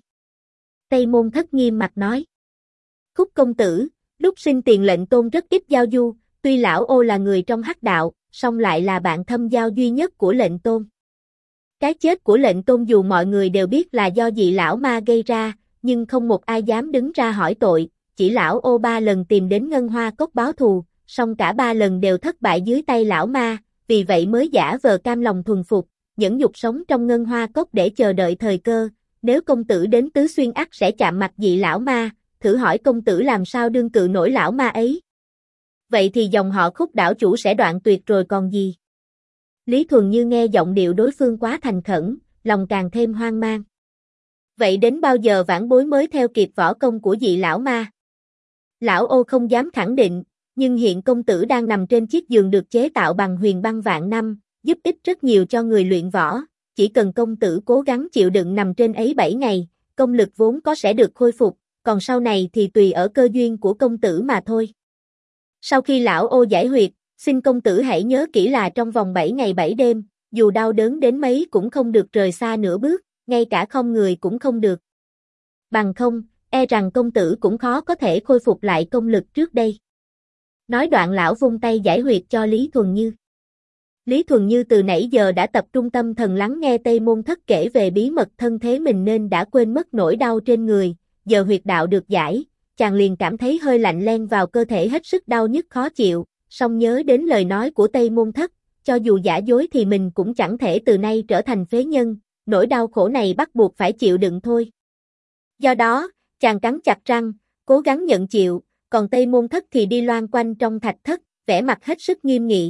Tây Môn Thất nghiêm mặt nói. Khúc công tử, lúc sinh tiền lệnh tôn rất ít giao du, tuy lão ô là người trong Hắc đạo, song lại là bạn thâm giao duy nhất của lệnh tôn. Cái chết của lệnh tôn dù mọi người đều biết là do vị lão ma gây ra, nhưng không một ai dám đứng ra hỏi tội, chỉ lão ô 3 lần tìm đến Ngân Hoa Cốc báo thù, song cả 3 lần đều thất bại dưới tay lão ma, vì vậy mới giả vờ cam lòng thuần phục, nhẫn nhục sống trong Ngân Hoa Cốc để chờ đợi thời cơ, nếu công tử đến Tứ Xuyên ắt sẽ chạm mặt vị lão ma, thử hỏi công tử làm sao đương cự nổi lão ma ấy. Vậy thì dòng họ Khúc đảo chủ sẽ đoạn tuyệt rồi còn gì. Lý Thuần Như nghe giọng điệu đối phương quá thành khẩn, lòng càng thêm hoang mang. Vậy đến bao giờ vãn bối mới theo kịp võ công của vị lão ma? Lão ô không dám khẳng định, nhưng hiện công tử đang nằm trên chiếc giường được chế tạo bằng huyền băng vạn năm, giúp ích rất nhiều cho người luyện võ, chỉ cần công tử cố gắng chịu đựng nằm trên ấy 7 ngày, công lực vốn có sẽ được khôi phục, còn sau này thì tùy ở cơ duyên của công tử mà thôi. Sau khi lão ô giải huyệt, xin công tử hãy nhớ kỹ là trong vòng 7 ngày 7 đêm, dù đau đớn đến mấy cũng không được rời xa nửa bước, ngay cả không người cũng không được. Bằng không, e rằng công tử cũng khó có thể khôi phục lại công lực trước đây. Nói đoạn lão vung tay giải huyệt cho Lý Thuần Như. Lý Thuần Như từ nãy giờ đã tập trung tâm thần lắng nghe Tây Môn Thất kể về bí mật thân thế mình nên đã quên mất nỗi đau trên người, giờ huyệt đạo được giải, chàng liền cảm thấy hơi lạnh len vào cơ thể hết sức đau nhức khó chịu, song nhớ đến lời nói của Tây Môn Thất, cho dù giả dối thì mình cũng chẳng thể từ nay trở thành phế nhân, nỗi đau khổ này bắt buộc phải chịu đựng thôi. Do đó, chàng cắn chặt răng, cố gắng nhận chịu, còn Tây Môn Thất thì đi loan quanh trong thạch thất, vẻ mặt hết sức nghiêm nghị.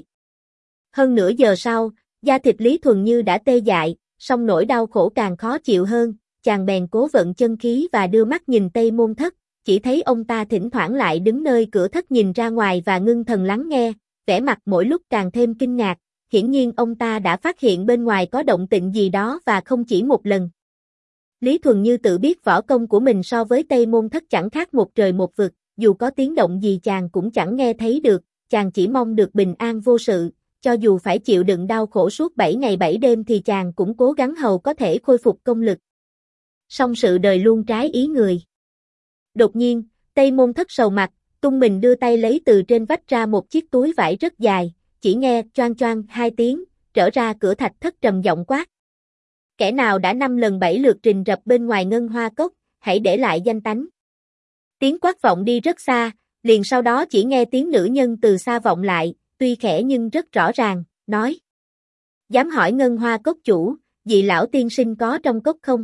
Hơn nửa giờ sau, da thịt Lý Thuần Như đã tê dại, song nỗi đau khổ càng khó chịu hơn, chàng bèn cố vận chân khí và đưa mắt nhìn Tây Môn Thất, chỉ thấy ông ta thỉnh thoảng lại đứng nơi cửa thất nhìn ra ngoài và ngưng thần lắng nghe, vẻ mặt mỗi lúc càng thêm kinh ngạc, hiển nhiên ông ta đã phát hiện bên ngoài có động tĩnh gì đó và không chỉ một lần. Lý Thuần Như tự biết võ công của mình so với Tây Môn Thất chẳng khác một trời một vực, dù có tiếng động gì chàng cũng chẳng nghe thấy được, chàng chỉ mong được bình an vô sự, cho dù phải chịu đựng đau khổ suốt 7 ngày 7 đêm thì chàng cũng cố gắng hầu có thể khôi phục công lực. Song sự đời luôn trái ý người. Đột nhiên, Tây Môn Thất sầu mặt, tung mình đưa tay lấy từ trên vách ra một chiếc túi vải rất dài, chỉ nghe choang choang 2 tiếng, trở ra cửa thạch thất trầm giọng quát. Kẻ nào đã 5 lần 7 lượt rình rập bên ngoài Ngân Hoa Cốc, hãy để lại danh tánh. Tiếng quát vọng đi rất xa, liền sau đó chỉ nghe tiếng nữ nhân từ xa vọng lại, tuy khẽ nhưng rất rõ ràng, nói. Dám hỏi Ngân Hoa Cốc chủ, vị lão tiên sinh có trong cốc không?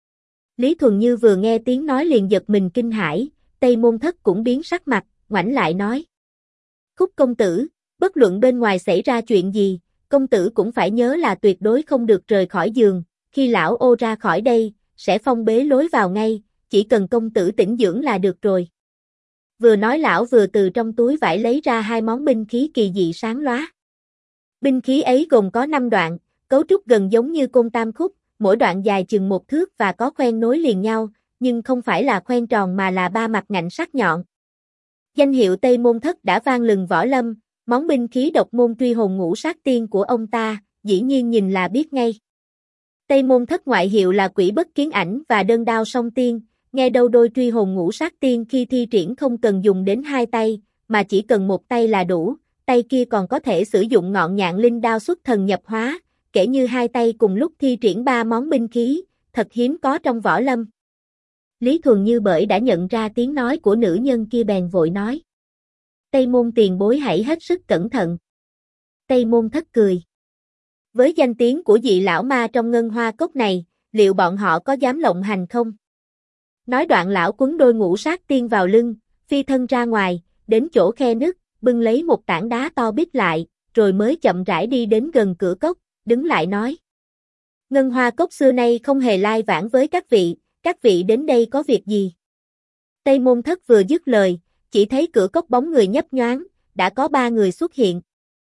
Lý Thuần Như vừa nghe tiếng nói liền giật mình kinh hãi, Tây Môn Thất cũng biến sắc mặt, ngoảnh lại nói. Khúc công tử, bất luận bên ngoài xảy ra chuyện gì, công tử cũng phải nhớ là tuyệt đối không được rời khỏi giường, khi lão ô ra khỏi đây, sẽ phong bế lối vào ngay, chỉ cần công tử tĩnh dưỡng là được rồi. Vừa nói lão vừa từ trong túi vải lấy ra 2 món binh khí kỳ dị sáng lóa. Binh khí ấy gồm có 5 đoạn, cấu trúc gần giống như côn tam khúc, mỗi đoạn dài chừng 1 thước và có khoen nối liền nhau, nhưng không phải là khoen tròn mà là 3 mặt ngạnh sắc nhọn. Danh hiệu Tây Môn Thất đã vang lừng võ lâm, món binh khí độc môn truy hồn ngũ sát tiên của ông ta, dĩ nhiên nhìn là biết ngay. Tây Môn Thất ngoại hiệu là Quỷ Bất Kiến Ảnh và Đơn Đao Song Tiên, nghe đâu đôi truy hồn ngũ sát tiên khi thi triển không cần dùng đến 2 tay, mà chỉ cần 1 tay là đủ, tay kia còn có thể sử dụng ngọn nhạn linh đao xuất thần nhập hóa, kể như 2 tay cùng lúc thi triển 3 món binh khí, thật hiếm có trong võ lâm. Lý Thuần Như bởi đã nhận ra tiếng nói của nữ nhân kia bèn vội nói. Tây Môn tiền bối hãy hết sức cẩn thận. Tây Môn Thất cười. Với danh tiếng của vị lão ma trong ngân hoa cốc này, liệu bọn họ có dám lộng hành không? Nói đoạn lão quấn đôi ngũ sát tiên vào lưng, phi thân ra ngoài, đến chỗ khe nứt, bưng lấy một tảng đá to bít lại, rồi mới chậm rãi đi đến gần cửa cốc, đứng lại nói. Ngân hoa cốc xưa nay không hề lai vãng với các vị đến đây có việc gì? Tây Môn Thất vừa dứt lời, chỉ thấy cửa cốc bóng người nhấp nhoáng, đã có 3 người xuất hiện.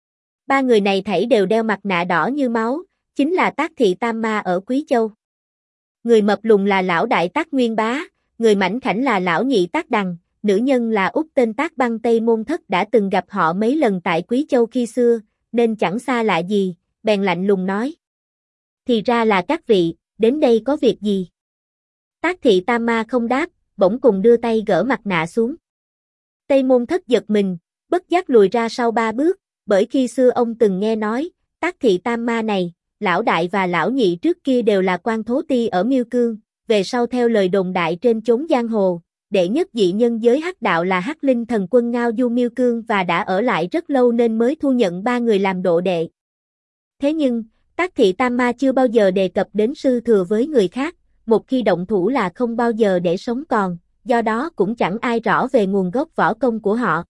3 người này thảy đều đeo mặt nạ đỏ như máu, chính là Tác Thị Tam Ma ở Quý Châu. Người mập lùn là lão đại Tác Nguyên Bá, người mảnh khảnh là lão nhị Tác Đằng, nữ nhân là út tên Tác Băng. Tây Môn Thất đã từng gặp họ mấy lần tại Quý Châu khi xưa, nên chẳng xa lạ gì, bèn lạnh lùng nói. Thì ra là các vị, đến đây có việc gì? Tác Thị Tam Ma không đáp, bỗng cùng đưa tay gỡ mặt nạ xuống. Tây Môn Thất giật mình, bất giác lùi ra sau 3 bước, bởi khi xưa ông từng nghe nói, Tác Thị Tam Ma này, lão đại và lão nhị trước kia đều là quan thố ti ở Miêu Cương, về sau theo lời đồn đại trên chốn giang hồ, đệ nhất dị nhân giới hắc đạo là Hắc Linh Thần Quân ngao du Miêu Cương và đã ở lại rất lâu nên mới thu nhận 3 người làm độ đệ. Thế nhưng, Tác Thị Tam Ma chưa bao giờ đề cập đến sư thừa với người khác, một khi động thủ là không bao giờ để sống còn, do đó cũng chẳng ai rõ về nguồn gốc võ công của họ.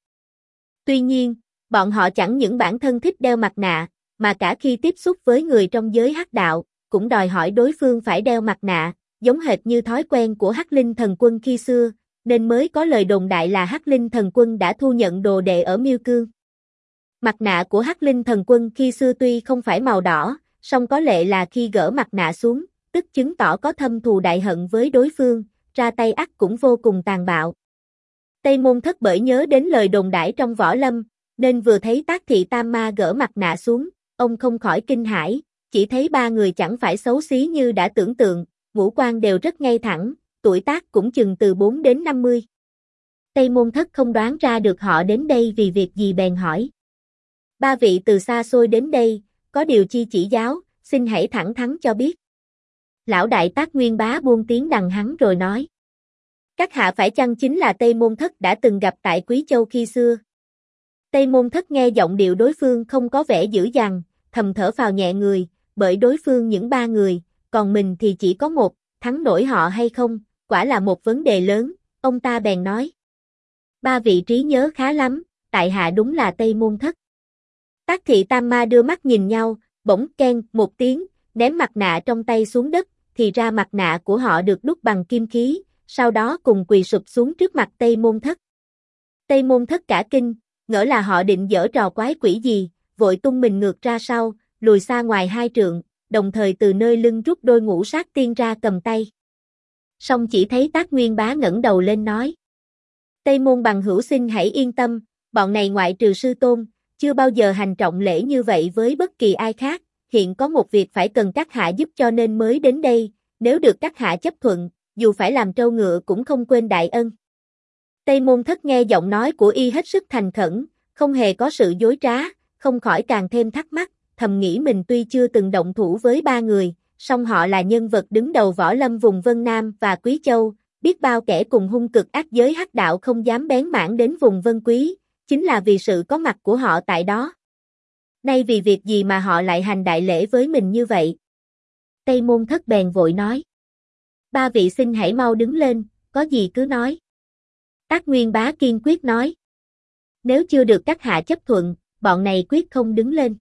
Tuy nhiên, bọn họ chẳng những bản thân thích đeo mặt nạ, mà cả khi tiếp xúc với người trong giới hắc đạo, cũng đòi hỏi đối phương phải đeo mặt nạ, giống hệt như thói quen của Hắc Linh Thần Quân khi xưa, nên mới có lời đồn đại là Hắc Linh Thần Quân đã thu nhận đồ đệ ở Miêu Cương. Mặt nạ của Hắc Linh Thần Quân khi xưa tuy không phải màu đỏ, song có lệ là khi gỡ mặt nạ xuống, tức chứng tỏ có thâm thù đại hận với đối phương, ra tay ắt cũng vô cùng tàn bạo. Tây Môn Thất bởi nhớ đến lời đồn đãi trong võ lâm, nên vừa thấy Tác Thị Tam Ma gỡ mặt nạ xuống, ông không khỏi kinh hãi, chỉ thấy 3 người chẳng phải xấu xí như đã tưởng tượng, ngũ quan đều rất ngay thẳng, tuổi tác cũng chừng từ 4 đến 50. Tây Môn Thất không đoán ra được họ đến đây vì việc gì bèn hỏi. 3 vị từ xa xôi đến đây, có điều chi chỉ giáo, xin hãy thẳng thắn cho biết. Lão đại Tác Nguyên Bá buông tiếng đằng hắn rồi nói. Các hạ phải chăng chính là Tây Môn Thất đã từng gặp tại Quý Châu khi xưa? Tây Môn Thất nghe giọng điệu đối phương không có vẻ dữ dằn, thầm thở phào nhẹ người, bởi đối phương những 3 người, còn mình thì chỉ có 1, thắng nổi họ hay không, quả là một vấn đề lớn, ông ta bèn nói. 3 vị trí nhớ khá lắm, tại hạ đúng là Tây Môn Thất. Tác Thị Tam Ma đưa mắt nhìn nhau, bỗng keng một tiếng, ném mặt nạ trong tay xuống đất, thì ra mặt nạ của họ được đúc bằng kim khí, sau đó cùng quỳ sụp xuống trước mặt Tây Môn Thất. Tây Môn Thất cả kinh, ngỡ là họ định giở trò quái quỷ gì, vội tung mình ngược ra sau, lùi xa ngoài 2 trượng, đồng thời từ nơi lưng rút đôi ngũ sát tiên ra cầm tay. Song chỉ thấy Tác Nguyên Bá ngẩng đầu lên nói. Tây Môn bằng hữu xin hãy yên tâm, bọn này ngoại trừ sư tôn, chưa bao giờ hành trọng lễ như vậy với bất kỳ ai khác, hiện có một việc phải cần các hạ giúp cho nên mới đến đây, nếu được các hạ chấp thuận, dù phải làm trâu ngựa cũng không quên đại ân. Tây Môn Thất nghe giọng nói của y hết sức thành khẩn, không hề có sự dối trá, không khỏi càng thêm thắc mắc, thầm nghĩ mình tuy chưa từng động thủ với 3 người, song họ là nhân vật đứng đầu võ lâm vùng Vân Nam và Quý Châu, biết bao kẻ cùng hung cực ác giới hắc đạo không dám bén mảng đến vùng Vân Quý, chính là vì sự có mặt của họ tại đó. Nay vì việc gì mà họ lại hành đại lễ với mình như vậy? Tây Môn Thất bèn vội nói. 3 vị xin hãy mau đứng lên, có gì cứ nói. Tác Nguyên Bá kiên quyết nói. Nếu chưa được các hạ chấp thuận, bọn này quyết không đứng lên.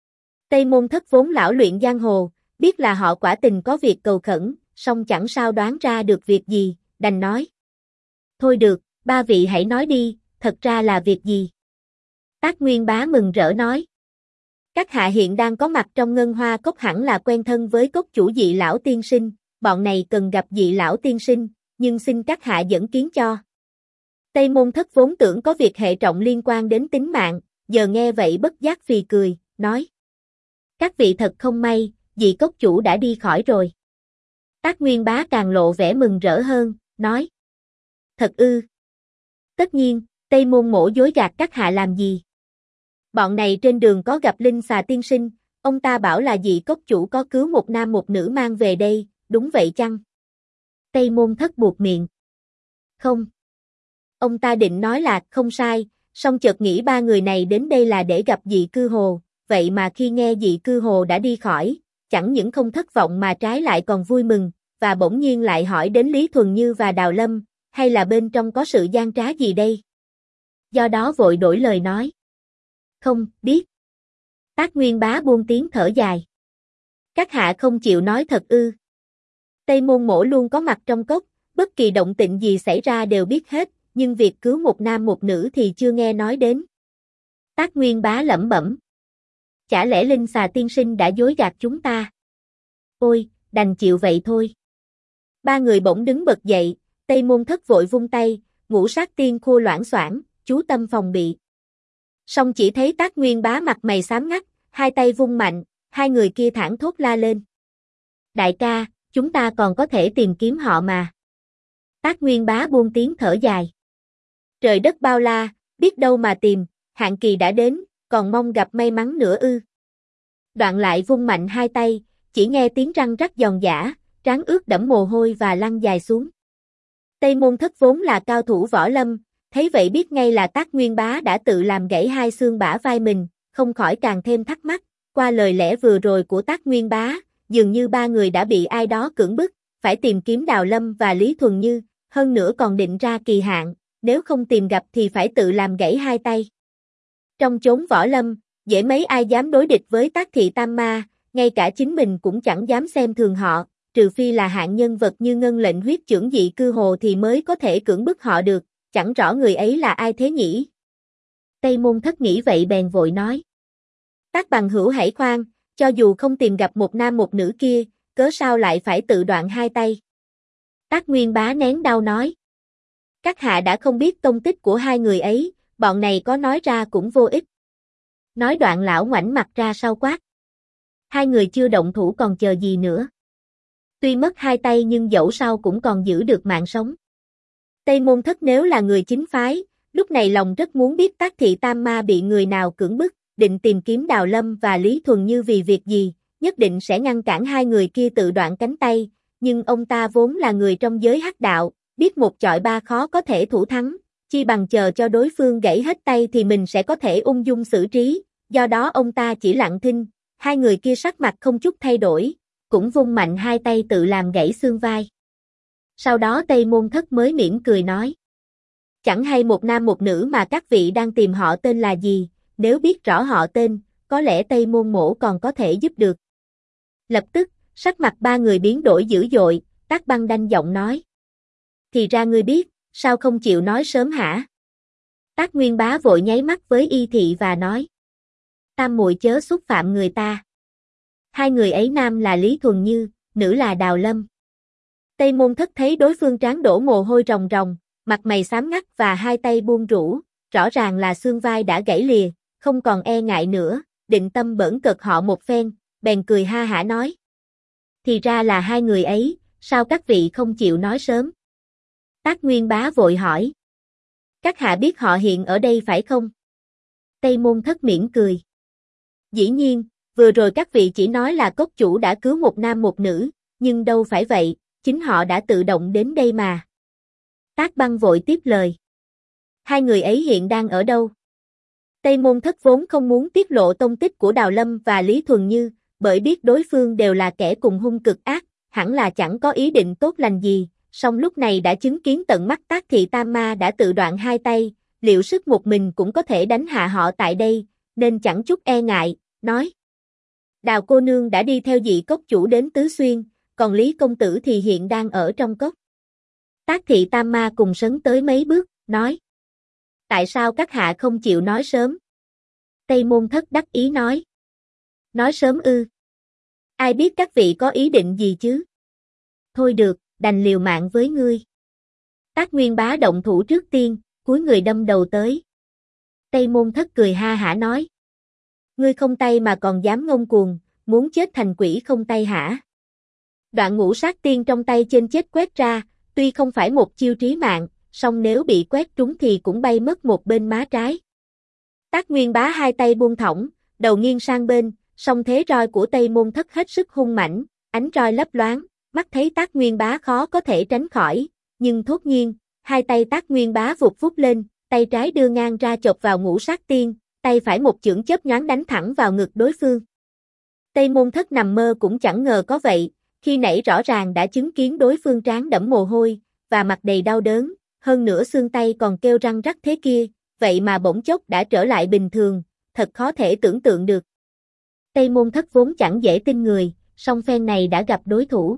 Tây Môn Thất vốn lão luyện giang hồ, biết là họ quả tình có việc cầu khẩn, song chẳng sao đoán ra được việc gì, đành nói. Thôi được, 3 vị hãy nói đi, thật ra là việc gì? Tác Nguyên Bá mừng rỡ nói. Các hạ hiện đang có mặt trong Ngân Hoa Cốc hẳn là quen thân với cốc chủ Dị lão tiên sinh, bọn này cần gặp Dị lão tiên sinh, nhưng xin các hạ dẫn kiến cho. Tây Môn Thất vốn tưởng có việc hệ trọng liên quan đến tính mạng, giờ nghe vậy bất giác phì cười, nói. Các vị thật không may, Dị cốc chủ đã đi khỏi rồi. Tác Nguyên Bá càng lộ vẻ mừng rỡ hơn, nói. Thật ư? Tất nhiên, Tây Môn Mỗ dối gạt các hạ làm gì? Bọn này trên đường có gặp Linh Xà tiên sinh, ông ta bảo là Dị cốc chủ có cứu một nam một nữ mang về đây, đúng vậy chăng? Tây Môn Thất buột miệng. Không. Ông ta định nói là không sai, song chợt nghĩ ba người này đến đây là để gặp Dị Cư Hồ, vậy mà khi nghe Dị Cư Hồ đã đi khỏi, chẳng những không thất vọng mà trái lại còn vui mừng, và bỗng nhiên lại hỏi đến Lý Thuần Như và Đào Lâm, hay là bên trong có sự gian trá gì đây? Do đó vội đổi lời nói. Không, biết. Tác Nguyên Bá buông tiếng thở dài. Các hạ không chịu nói thật ư? Tây Môn Mỗ luôn có mặt trong cốc, bất kỳ động tĩnh gì xảy ra đều biết hết, nhưng việc cứu một nam một nữ thì chưa nghe nói đến. Tác Nguyên Bá lẩm bẩm. Chả lẽ Linh Xà tiên sinh đã dối gạt chúng ta? Ôi, đành chịu vậy thôi. Ba người bỗng đứng bật dậy, Tây Môn Thất vội vung tay, Ngũ Sát Tiên khô loảng xoảng, chú tâm phòng bị. Song chỉ thấy Tác Nguyên Bá mặt mày xám ngắt, hai tay vung mạnh, hai người kia thảng thốt la lên. Đại ca, chúng ta còn có thể tìm kiếm họ mà. Tác Nguyên Bá buông tiếng thở dài. Trời đất bao la, biết đâu mà tìm, hạn kỳ đã đến, còn mong gặp may mắn nữa ư. Đoạn lại vung mạnh hai tay, chỉ nghe tiếng răng rắc giòn giã, trán ướt đẫm mồ hôi và lăn dài xuống. Tây Môn Thất vốn là cao thủ võ lâm, thấy vậy biết ngay là Tác Nguyên Bá đã tự làm gãy hai xương bả vai mình, không khỏi càng thêm thắc mắc, qua lời lẽ vừa rồi của Tác Nguyên Bá, dường như ba người đã bị ai đó cưỡng bức, phải tìm kiếm Đào Lâm và Lý Thuần Như, hơn nữa còn định ra kỳ hạn, nếu không tìm gặp thì phải tự làm gãy hai tay. Trong chốn võ lâm, dễ mấy ai dám đối địch với Tác Thị Tam Ma, ngay cả chính mình cũng chẳng dám xem thường họ, trừ phi là hạng nhân vật như Ngân Lệnh huyết chưởng Dị Cư Hồ thì mới có thể cưỡng bức họ được, chẳng rõ người ấy là ai thế nhỉ? Tây Môn Thất nghĩ vậy bèn vội nói. Tác bằng hữu hãy khoan, cho dù không tìm gặp một nam một nữ kia, cớ sao lại phải tự đoạn hai tay? Tác Nguyên Bá nén đau nói. Các hạ đã không biết tông tích của hai người ấy, bọn này có nói ra cũng vô ích. Nói đoạn lão ngoảnh mặt ra sau quát. Hai người chưa động thủ còn chờ gì nữa? Tuy mất hai tay nhưng dẫu sao cũng còn giữ được mạng sống. Tây Môn Thất nếu là người chính phái, lúc này lòng rất muốn biết Tác Thị Tam Ma bị người nào cưỡng bức, định tìm kiếm Đào Lâm và Lý Thuần Như vì việc gì, nhất định sẽ ngăn cản hai người kia tự đoạn cánh tay, nhưng ông ta vốn là người trong giới hắc đạo, biết một chọi ba khó có thể thủ thắng, chi bằng chờ cho đối phương gãy hết tay thì mình sẽ có thể ung dung xử trí, do đó ông ta chỉ lặng thinh, hai người kia sắc mặt không chút thay đổi, cũng vung mạnh hai tay tự làm gãy xương vai. Sau đó Tây Môn Thất mới mỉm cười nói. Chẳng hay một nam một nữ mà các vị đang tìm họ tên là gì, nếu biết rõ họ tên, có lẽ Tây Môn Mỗ còn có thể giúp được. Lập tức, sắc mặt ba người biến đổi dữ dội, Tác Băng đanh giọng nói. Thì ra ngươi biết, sao không chịu nói sớm hả? Tác Nguyên Bá vội nháy mắt với Y Thị và nói. Tam muội chớ xúc phạm người ta. Hai người ấy nam là Lý Thuần Như, nữ là Đào Lâm. Tây Môn Thất thấy đối phương trán đổ mồ hôi ròng ròng, mặt mày xám ngắt và hai tay buông rũ, rõ ràng là xương vai đã gãy lìa, không còn e ngại nữa, định tâm bỡn cợt họ một phen, bèn cười ha hả nói. Thì ra là hai người ấy, sao các vị không chịu nói sớm? Tác Nguyên Bá vội hỏi. Các hạ biết họ hiện ở đây phải không? Tây Môn Thất mỉm cười. Dĩ nhiên, vừa rồi các vị chỉ nói là cốc chủ đã cứu một nam một nữ, nhưng đâu phải vậy, chính họ đã tự động đến đây mà. Tác Băng vội tiếp lời. Hai người ấy hiện đang ở đâu? Tây Môn Thất vốn không muốn tiết lộ tông tích của Đào Lâm và Lý Thuần Như, bởi biết đối phương đều là kẻ cùng hung cực ác, hẳn là chẳng có ý định tốt lành gì, song lúc này đã chứng kiến tận mắt Tác Thị Tam Ma đã tự đoạn hai tay, liệu sức một mình cũng có thể đánh hạ họ tại đây, nên chẳng chút e ngại, nói. Đào cô nương đã đi theo Dị cốc chủ đến Tứ Xuyên, còn Lý công tử thì hiện đang ở trong cốc. Tác Thị Tam Ma cùng sấn tới mấy bước, nói. Tại sao các hạ không chịu nói sớm? Tây Môn Thất đắc ý nói. Nói sớm ư? Ai biết các vị có ý định gì chứ? Thôi được, đành liều mạng với ngươi. Tác Nguyên Bá động thủ trước tiên, cúi người đâm đầu tới. Tây Môn Thất cười ha hả nói. Ngươi không tay mà còn dám ngông cuồng, muốn chết thành quỷ không tay hả? Đoạn Ngũ Sát Tiên trong tay trên chết quét ra, tuy không phải một chiêu trí mạng, song nếu bị quét trúng thì cũng bay mất một bên má trái. Tác Nguyên Bá hai tay buông thõng, đầu nghiêng sang bên, song thế roi của Tây Môn Thất hết sức hung mãnh, ánh roi lấp loáng, mắt thấy Tác Nguyên Bá khó có thể tránh khỏi, nhưng thốt nhiên, hai tay Tác Nguyên Bá vụt vút lên, tay trái đưa ngang ra chộp vào Ngũ Sát Tiên, tay phải một chưởng chớp nhoáng đánh thẳng vào ngực đối phương. Tây Môn Thất nằm mơ cũng chẳng ngờ có vậy, khi nãy rõ ràng đã chứng kiến đối phương trán đẫm mồ hôi, và mặt đầy đau đớn, hơn nữa xương tay còn kêu răng rắc thế kia, vậy mà bỗng chốc đã trở lại bình thường, thật khó thể tưởng tượng được. Tây Môn Thất vốn chẳng dễ tin người, song phen này đã gặp đối thủ.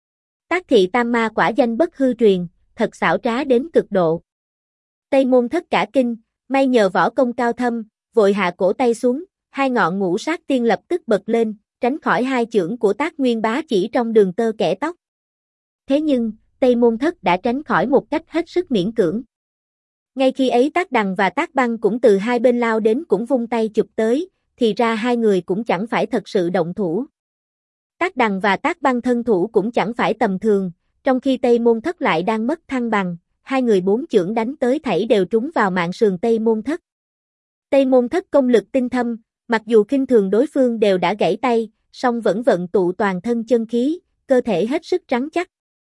Tác Thị Tam Ma quả danh bất hư truyền, thật xảo trá đến cực độ. Tây Môn Thất cả kinh, may nhờ võ công cao thâm, vội hạ cổ tay xuống, hai ngọn Ngũ Sát Tiên lập tức bật lên, tránh khỏi hai chưởng của Tác Nguyên Bá chỉ trong đường tơ kẽ tóc. Thế nhưng, Tây Môn Thất đã tránh khỏi một cách hết sức miễn cưỡng. Ngay khi ấy Tác Đằng và Tác Băng cũng từ hai bên lao đến cũng vung tay chụp tới, thì ra hai người cũng chẳng phải thật sự động thủ. Tác Đằng và Tác Băng thân thủ cũng chẳng phải tầm thường, trong khi Tây Môn Thất lại đang mất thăng bằng, hai người bốn chưởng đánh tới thảy đều trúng vào mạn sườn Tây Môn Thất. Tây Môn Thất công lực tinh thâm, mặc dù khinh thường đối phương đều đã gãy tay, song vẫn vận tụ toàn thân chân khí, cơ thể hết sức rắn chắc.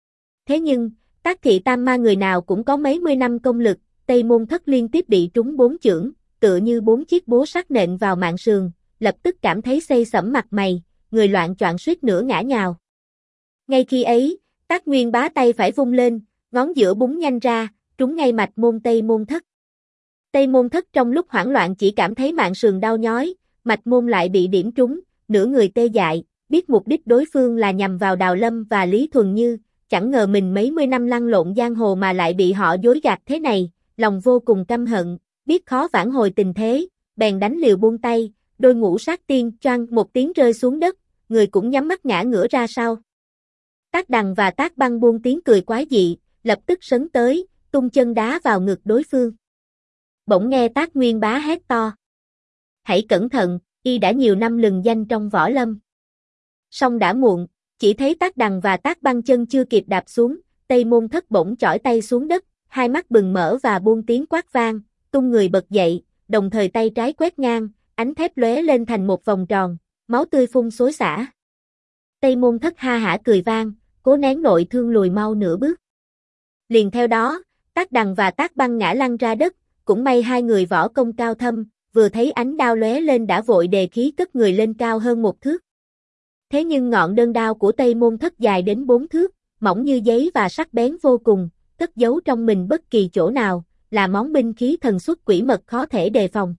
Thế nhưng, Tác Thị Tam Ma người nào cũng có mấy mươi năm công lực, Tây Môn Thất liên tiếp bị trúng bốn chưởng, tựa như bốn chiếc búa sắt nện vào mạn sườn, lập tức cảm thấy xây sẩm mặt mày, người loạn choạng suýt nữa ngã nhào. Ngay khi ấy, Tác Nguyên Bá tay phải vung lên, ngón giữa búng nhanh ra, trúng ngay mạch môn Tây Môn Thất. Tây Môn Thất trong lúc hoảng loạn chỉ cảm thấy mạn sườn đau nhói, mạch môn lại bị điểm trúng, nửa người tê dại, biết mục đích đối phương là nhằm vào Đào Lâm và Lý Thuần Như, chẳng ngờ mình mấy mươi năm lăn lộn giang hồ mà lại bị họ dối gạt thế này, lòng vô cùng căm hận, biết khó vãn hồi tình thế, bèn đánh liều buông tay, đôi Ngũ Sát Tiên choang một tiếng rơi xuống đất, người cũng nhắm mắt ngã ngửa ra sau. Tác Đằng và Tác Băng buông tiếng cười quái dị, lập tức sấn tới, tung chân đá vào ngực đối phương. Bỗng nghe Tác Nguyên Bá hét to. Hãy cẩn thận, y đã nhiều năm lừng danh trong võ lâm. Song đã muộn, chỉ thấy Tác Đằng và Tác Băng chân chưa kịp đạp xuống, Tây Môn Thất bỗng chỏi tay xuống đất, hai mắt bừng mở và buông tiếng quát vang, tung người bật dậy, đồng thời tay trái quét ngang, ánh thép lóe lên thành một vòng tròn, máu tươi phun xối xả. Tây Môn Thất ha hả cười vang, cố nén nội thương lùi mau nửa bước. Liền theo đó, Tác Đằng và Tác Băng ngã lăn ra đất, cũng may hai người võ công cao thâm, vừa thấy ánh đao lóe lên đã vội đề khí cất người lên cao hơn một thước. Thế nhưng ngọn đơn đao của Tây Môn Thất dài đến 4 thước, mỏng như giấy và sắc bén vô cùng, cất giấu trong mình bất kỳ chỗ nào, là món binh khí thần xuất quỷ mật khó thể đề phòng.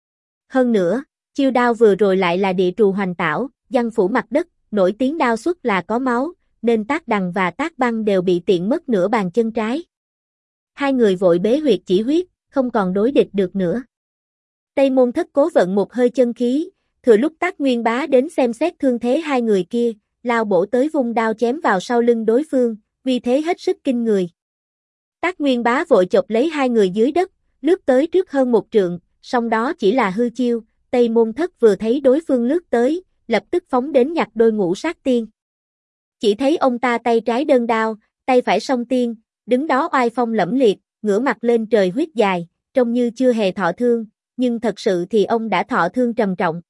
Hơn nữa, chiêu đao vừa rồi lại là địa trù hoành tảo, giăng phủ mặt đất, nổi tiếng đao xuất là có máu, nên Tác Đằng và Tác Băng đều bị tiện mất nửa bàn chân trái. Hai người vội bế huyệt chỉ huyết, không còn đối địch được nữa. Tây Môn Thất cố vận một hơi chân khí, thừa lúc Tác Nguyên Bá đến xem xét thương thế hai người kia, lao bổ tới vung đao chém vào sau lưng đối phương, vì thế hết sức kinh người. Tác Nguyên Bá vội chộp lấy hai người dưới đất, lướt tới trước hơn một trượng, song đó chỉ là hư chiêu, Tây Môn Thất vừa thấy đối phương lướt tới, lập tức phóng đến nhặt đôi Ngũ Sát Tiên. Chỉ thấy ông ta tay trái đơn đao, tay phải song tiên, đứng đó oai phong lẫm liệt, ngửa mặt lên trời huyết dài, trông như chưa hề thọ thương, nhưng thật sự thì ông đã thọ thương trầm trọng.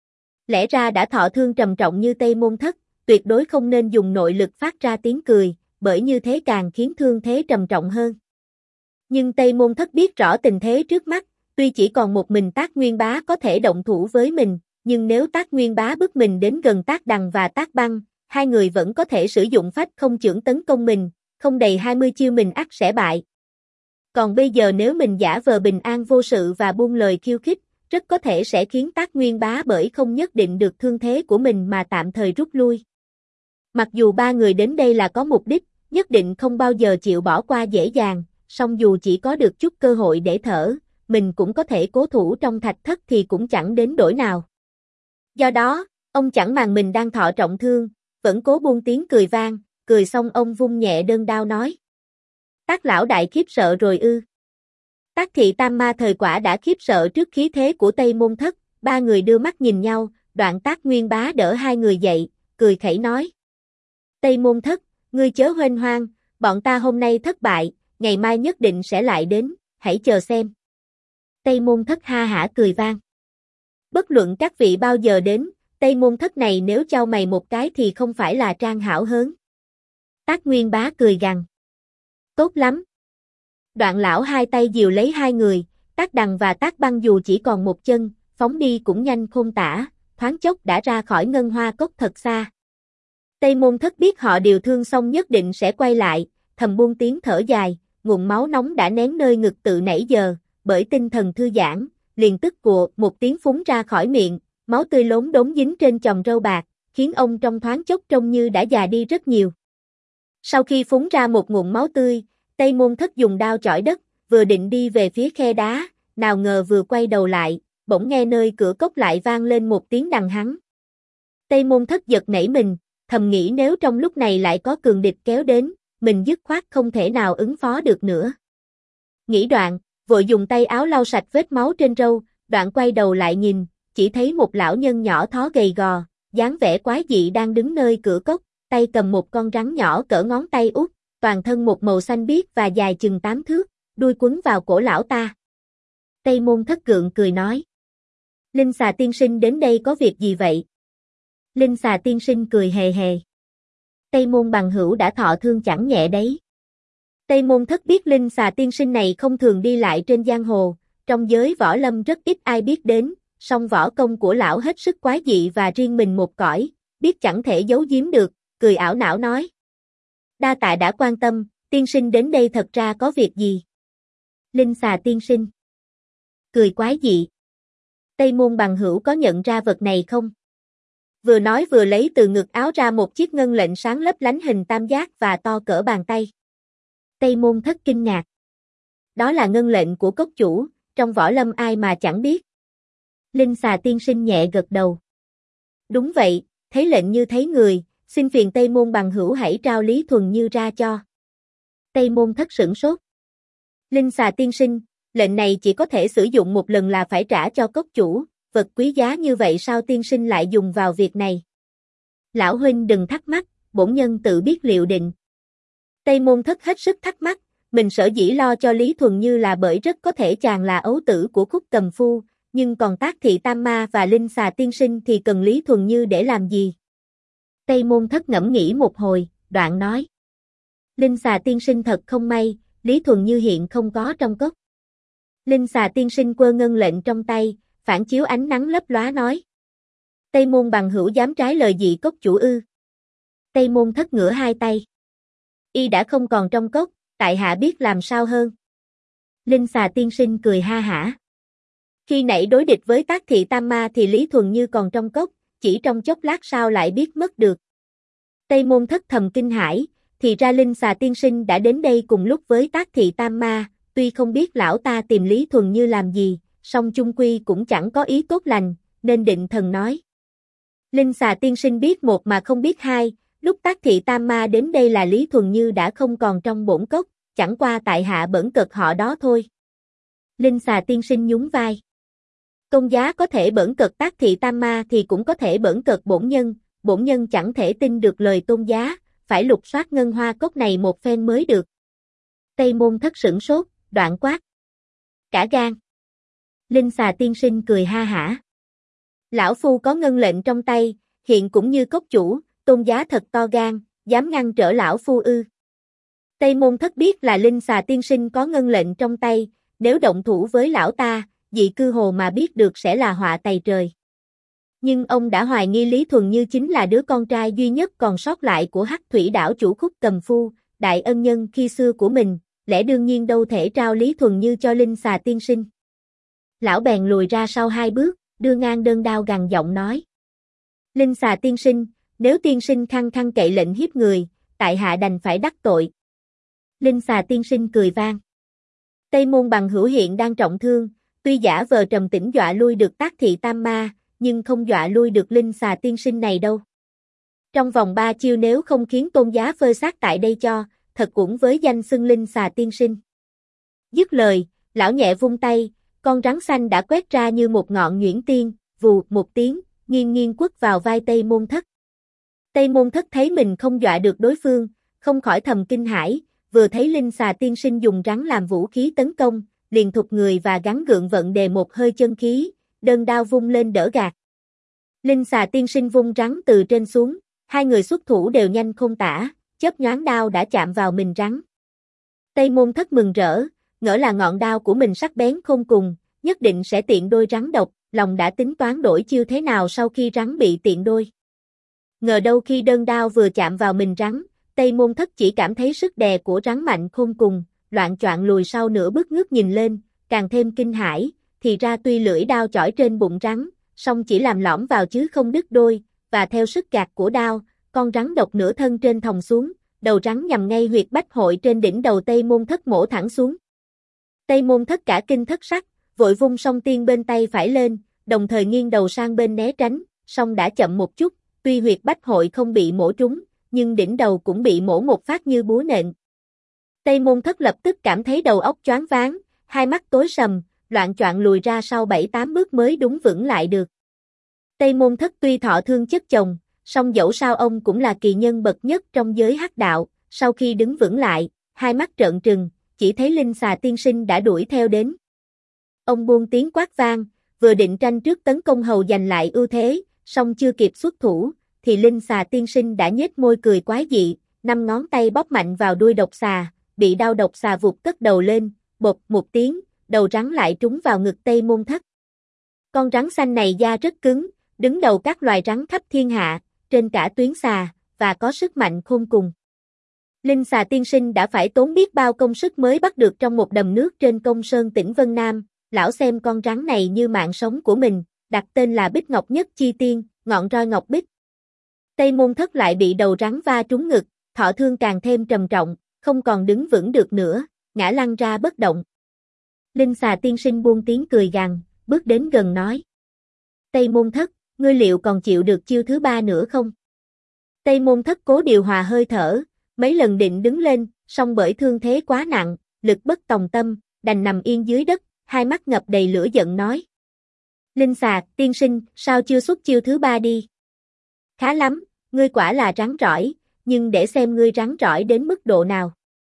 Lẽ ra đã thọ thương trầm trọng như Tây Môn Thất, tuyệt đối không nên dùng nội lực phát ra tiếng cười, bởi như thế càng khiến thương thế trầm trọng hơn. Nhưng Tây Môn Thất biết rõ tình thế trước mắt, tuy chỉ còn một mình Tác Nguyên Bá có thể động thủ với mình, nhưng nếu Tác Nguyên Bá bước mình đến gần Tác Đằng và Tác Băng, hai người vẫn có thể sử dụng phách không chưởng tấn công mình, không đầy 20 chiêu mình ắt sẽ bại. Còn bây giờ nếu mình giả vờ bình an vô sự và buông lời khiêu khích, rất có thể sẽ khiến Tác Nguyên Bá bởi không nhất định được thương thế của mình mà tạm thời rút lui. Mặc dù ba người đến đây là có mục đích, nhất định không bao giờ chịu bỏ qua dễ dàng, song dù chỉ có được chút cơ hội để thở, mình cũng có thể cố thủ trong thạch thất thì cũng chẳng đến đổi nào. Do đó, Ông chẳng màng mình đang thọ trọng thương, vẫn cố buông tiếng cười vang, cười xong ông vung nhẹ đơn đao nói. Tác lão đại khiếp sợ rồi ư. Tác thị tam ma thời quả đã khiếp sợ trước khí thế của Tây Môn Thất, ba người đưa mắt nhìn nhau, Đoạn Tác Nguyên Bá đỡ hai người dậy, cười khẩy nói. Tây Môn Thất, ngươi chớ huênh hoang, bọn ta hôm nay thất bại, ngày mai nhất định sẽ lại đến, hãy chờ xem. Tây Môn Thất ha hả cười vang. Bất luận các vị bao giờ đến, Tây Môn Thất này nếu chau mày một cái thì không phải là trang hảo hớn. Tác Nguyên Bá cười gằn. Tốt lắm. Đoạn lão hai tay dìu lấy hai người, Tác Đằng và Tác Băng dù chỉ còn một chân, phóng đi cũng nhanh khôn tả, thoáng chốc đã ra khỏi ngân hoa cốc thật xa. Tây Môn Thất biết họ điều thương xong nhất định sẽ quay lại, thầm buông tiếng thở dài, nguồn máu nóng đã nén nơi ngực tự nãy giờ, bởi tinh thần thư giãn, liền tức cùa một tiếng phúng ra khỏi miệng, máu tươi lốm đốm dính trên chòm râu bạc, khiến ông trong thoáng chốc trông như đã già đi rất nhiều. Sau khi phúng ra một nguồn máu tươi, Tây Môn Thất dùng đao chỏi đất, vừa định đi về phía khe đá, nào ngờ vừa quay đầu lại, bỗng nghe nơi cửa cốc lại vang lên một tiếng đằng hắn. Tây Môn Thất giật nảy mình, thầm nghĩ nếu trong lúc này lại có cường địch kéo đến, mình dứt khoát không thể nào ứng phó được nữa. Nghĩ đoạn, vội dùng tay áo lau sạch vết máu trên râu, Đoạn quay đầu lại nhìn, chỉ thấy một lão nhân nhỏ thó gầy gò, dáng vẻ quái dị đang đứng nơi cửa cốc, tay cầm một con rắn nhỏ cỡ ngón tay út, toàn thân một màu xanh biếc và dài chừng 8 thước, đuôi quấn vào cổ lão ta. Tây Môn Thất gượng cười nói. Linh Xà tiên sinh đến đây có việc gì vậy? Linh Xà tiên sinh cười hề hề. Tây Môn bằng hữu đã thọ thương chẳng nhẹ đấy. Tây Môn Thất biết Linh Xà tiên sinh này không thường đi lại trên giang hồ, trong giới võ lâm rất ít ai biết đến, song võ công của lão hết sức quái dị và riêng mình một cõi, biết chẳng thể giấu giếm được, cười ảo não nói. Đa tạ đã quan tâm, tiên sinh đến đây thật ra có việc gì? Linh Xà tiên sinh. Cười quái dị. Tây Môn bằng hữu có nhận ra vật này không? Vừa nói vừa lấy từ ngực áo ra một chiếc ngân lệnh sáng lấp lánh hình tam giác và to cỡ bàn tay. Tây Môn Thất kinh ngạc. Đó là ngân lệnh của cốc chủ, trong võ lâm ai mà chẳng biết. Linh Xà tiên sinh nhẹ gật đầu. Đúng vậy, thấy lệnh như thấy người, xin phiền Tây Môn bằng hữu hãy trao Lý Thuần Như ra cho. Tây Môn Thất sửng sốt. Linh Xà tiên sinh, lệnh này chỉ có thể sử dụng một lần là phải trả cho cốc chủ, vật quý giá như vậy sao tiên sinh lại dùng vào việc này? Lão huynh đừng thắc mắc, bổn nhân tự biết liệu định. Tây Môn Thất hết sức thắc mắc, mình sở dĩ lo cho Lý Thuần Như là bởi rất có thể chàng là ấu tử của Khúc Cầm Phu, nhưng còn Tác Thị Tam Ma và Linh Xà tiên sinh thì cần Lý Thuần Như để làm gì? Tây Môn Thất ngẫm nghĩ một hồi, đoạn nói. Linh Xà tiên sinh thật không may, Lý Thuần Như hiện không có trong cốc. Linh Xà tiên sinh quơ ngân lệnh trong tay, phản chiếu ánh nắng lấp lóa nói. Tây Môn bằng hữu dám trái lời dị cốc chủ ư? Tây Môn Thất ngửa hai tay. Y đã không còn trong cốc, tại hạ biết làm sao hơn. Linh Xà tiên sinh cười ha hả. Khi nãy đối địch với Tác Thị Tam Ma thì Lý Thuần Như còn trong cốc, chỉ trong chốc lát sao lại biết mất được. Tây Môn Thất thầm kinh hãi, thì ra Linh Xà tiên sinh đã đến đây cùng lúc với Tác Thị Tam Ma, tuy không biết lão ta tìm Lý Thuần Như làm gì, song chung quy cũng chẳng có ý tốt lành, nên định thần nói. Linh Xà tiên sinh biết một mà không biết hai, lúc Tác Thị Tam Ma đến đây là Lý Thuần Như đã không còn trong bổn cốc, chẳng qua tại hạ bẩn cật họ đó thôi. Linh Xà tiên sinh nhún vai. Công giá có thể bẩn cật Tác Thị Tam Ma thì cũng có thể bẩn cật bổn nhân chẳng thể tin được lời tôn giá, phải lục soát ngân hoa cốc này một phen mới được. Tây Môn Thất sửng sốt, đoạn quát. Cả gan. Linh Xà tiên sinh cười ha hả. Lão phu có ngân lệnh trong tay, hiện cũng như cốc chủ, tôn giá thật to gan, dám ngăn trở lão phu ư. Tây Môn Thất biết là Linh Xà tiên sinh có ngân lệnh trong tay, nếu động thủ với lão ta, dị cư hồ mà biết được sẽ là họa tày trời. Nhưng ông đã hoài nghi Lý Thuần Như chính là đứa con trai duy nhất còn sót lại của Hắc Thủy đảo chủ Khúc Cầm Phu, đại ân nhân khi xưa của mình, lẽ đương nhiên đâu thể trao Lý Thuần Như cho Linh Xà tiên sinh. Lão bèn lùi ra sau hai bước, đưa ngang đơn đao gằn giọng nói. Linh Xà tiên sinh, nếu tiên sinh khăng khăng cậy lệnh hiếp người, tại hạ đành phải đắc tội. Linh Xà tiên sinh cười vang. Tây Môn bằng hữu hiện đang trọng thương, tuy giả vờ trầm tĩnh dọa lui được Tác Thị Tam Ma, nhưng không dọa lui được linh xà tiên sinh này đâu. Trong vòng 3 chiêu nếu không khiến Tôn Giá phơi xác tại đây cho, thật cũng với danh xưng linh xà tiên sinh. Dứt lời, lão nhẹ vung tay, con rắn xanh đã quét ra như một ngọn nhuyễn tiên, vù một tiếng, nghiêng nghiêng quất vào vai Tây Môn Thất. Tây Môn Thất thấy mình không dọa được đối phương, không khỏi thầm kinh hãi, vừa thấy linh xà tiên sinh dùng rắn làm vũ khí tấn công, liền thụt người và gắng gượng vận đề một hơi chân khí, đơn đao vung lên đỡ gạt. Linh xà tiên sinh vung rắn từ trên xuống, hai người xuất thủ đều nhanh không tả, chớp nhoáng đao đã chạm vào mình rắn. Tây Môn Thất mừng rỡ, ngỡ là ngọn đao của mình sắc bén khôn cùng, nhất định sẽ tiện đôi rắn độc, lòng đã tính toán đổi chiêu thế nào sau khi rắn bị tiện đôi. Ngờ đâu khi đơn đao vừa chạm vào mình rắn, Tây Môn Thất chỉ cảm thấy sức đè của rắn mạnh khôn cùng, loạng choạng lùi sau nửa bước ngước nhìn lên, càng thêm kinh hãi, thì ra tuy lưỡi đao chỏi trên bụng rắn, song chỉ làm lõm vào chứ không đứt đôi, và theo sức gạt của đao, con rắn độc nửa thân trên thòng xuống, đầu rắn nhằm ngay huyệt bách hội trên đỉnh đầu Tây Môn Thất mổ thẳng xuống. Tây Môn Thất cả kinh thất sắc, vội vung song tiên bên tay phải lên, đồng thời nghiêng đầu sang bên né tránh, song đã chậm một chút, tuy huyệt bách hội không bị mổ trúng, nhưng đỉnh đầu cũng bị mổ một phát như búa nện. Tây Môn Thất lập tức cảm thấy đầu óc choáng váng, hai mắt tối sầm, loạng choạng lùi ra sau 7-8 bước mới đúng vững lại được. Tây Môn Thất tuy thọ thương chất chồng, song dẫu sao ông cũng là kỳ nhân bậc nhất trong giới hắc đạo, sau khi đứng vững lại, hai mắt trợn trừng, chỉ thấy linh xà tiên sinh đã đuổi theo đến. Ông buông tiếng quát vang, vừa định tranh trước tấn công hầu giành lại ưu thế, song chưa kịp xuất thủ, thì linh xà tiên sinh đã nhếch môi cười quái dị, 5 ngón tay bóp mạnh vào đuôi độc xà, bị đau độc xà vụt cất đầu lên, bột một tiếng, đầu rắn lại trúng vào ngực Tây Môn Thất. Con rắn xanh này da rất cứng, đứng đầu các loài rắn khắp thiên hạ, trên cả tuyến xà, và có sức mạnh khôn cùng. Linh xà tiên sinh đã phải tốn biết bao công sức mới bắt được trong một đầm nước trên Công Sơn tỉnh Vân Nam, lão xem con rắn này như mạng sống của mình, đặt tên là Bích Ngọc Nhất Chi Tiên, ngọn roi ngọc bích. Tây Môn Thất lại bị đầu rắn va trúng ngực, thọ thương càng thêm trầm trọng, không còn đứng vững được nữa, ngã lăn ra bất động. Linh xà tiên sinh buông tiếng cười gằn, bước đến gần nói: Tây Môn Thất, ngươi liệu còn chịu được chiêu thứ 3 nữa không? Tây Môn Thất cố điều hòa hơi thở, mấy lần định đứng lên, song bởi thương thế quá nặng, lực bất tòng tâm, đành nằm yên dưới đất, hai mắt ngập đầy lửa giận nói: Linh xà, tiên sinh, sao chưa xuất chiêu thứ 3 đi? Khá lắm, ngươi quả là rắn rỏi, nhưng để xem ngươi rắn rỏi đến mức độ nào.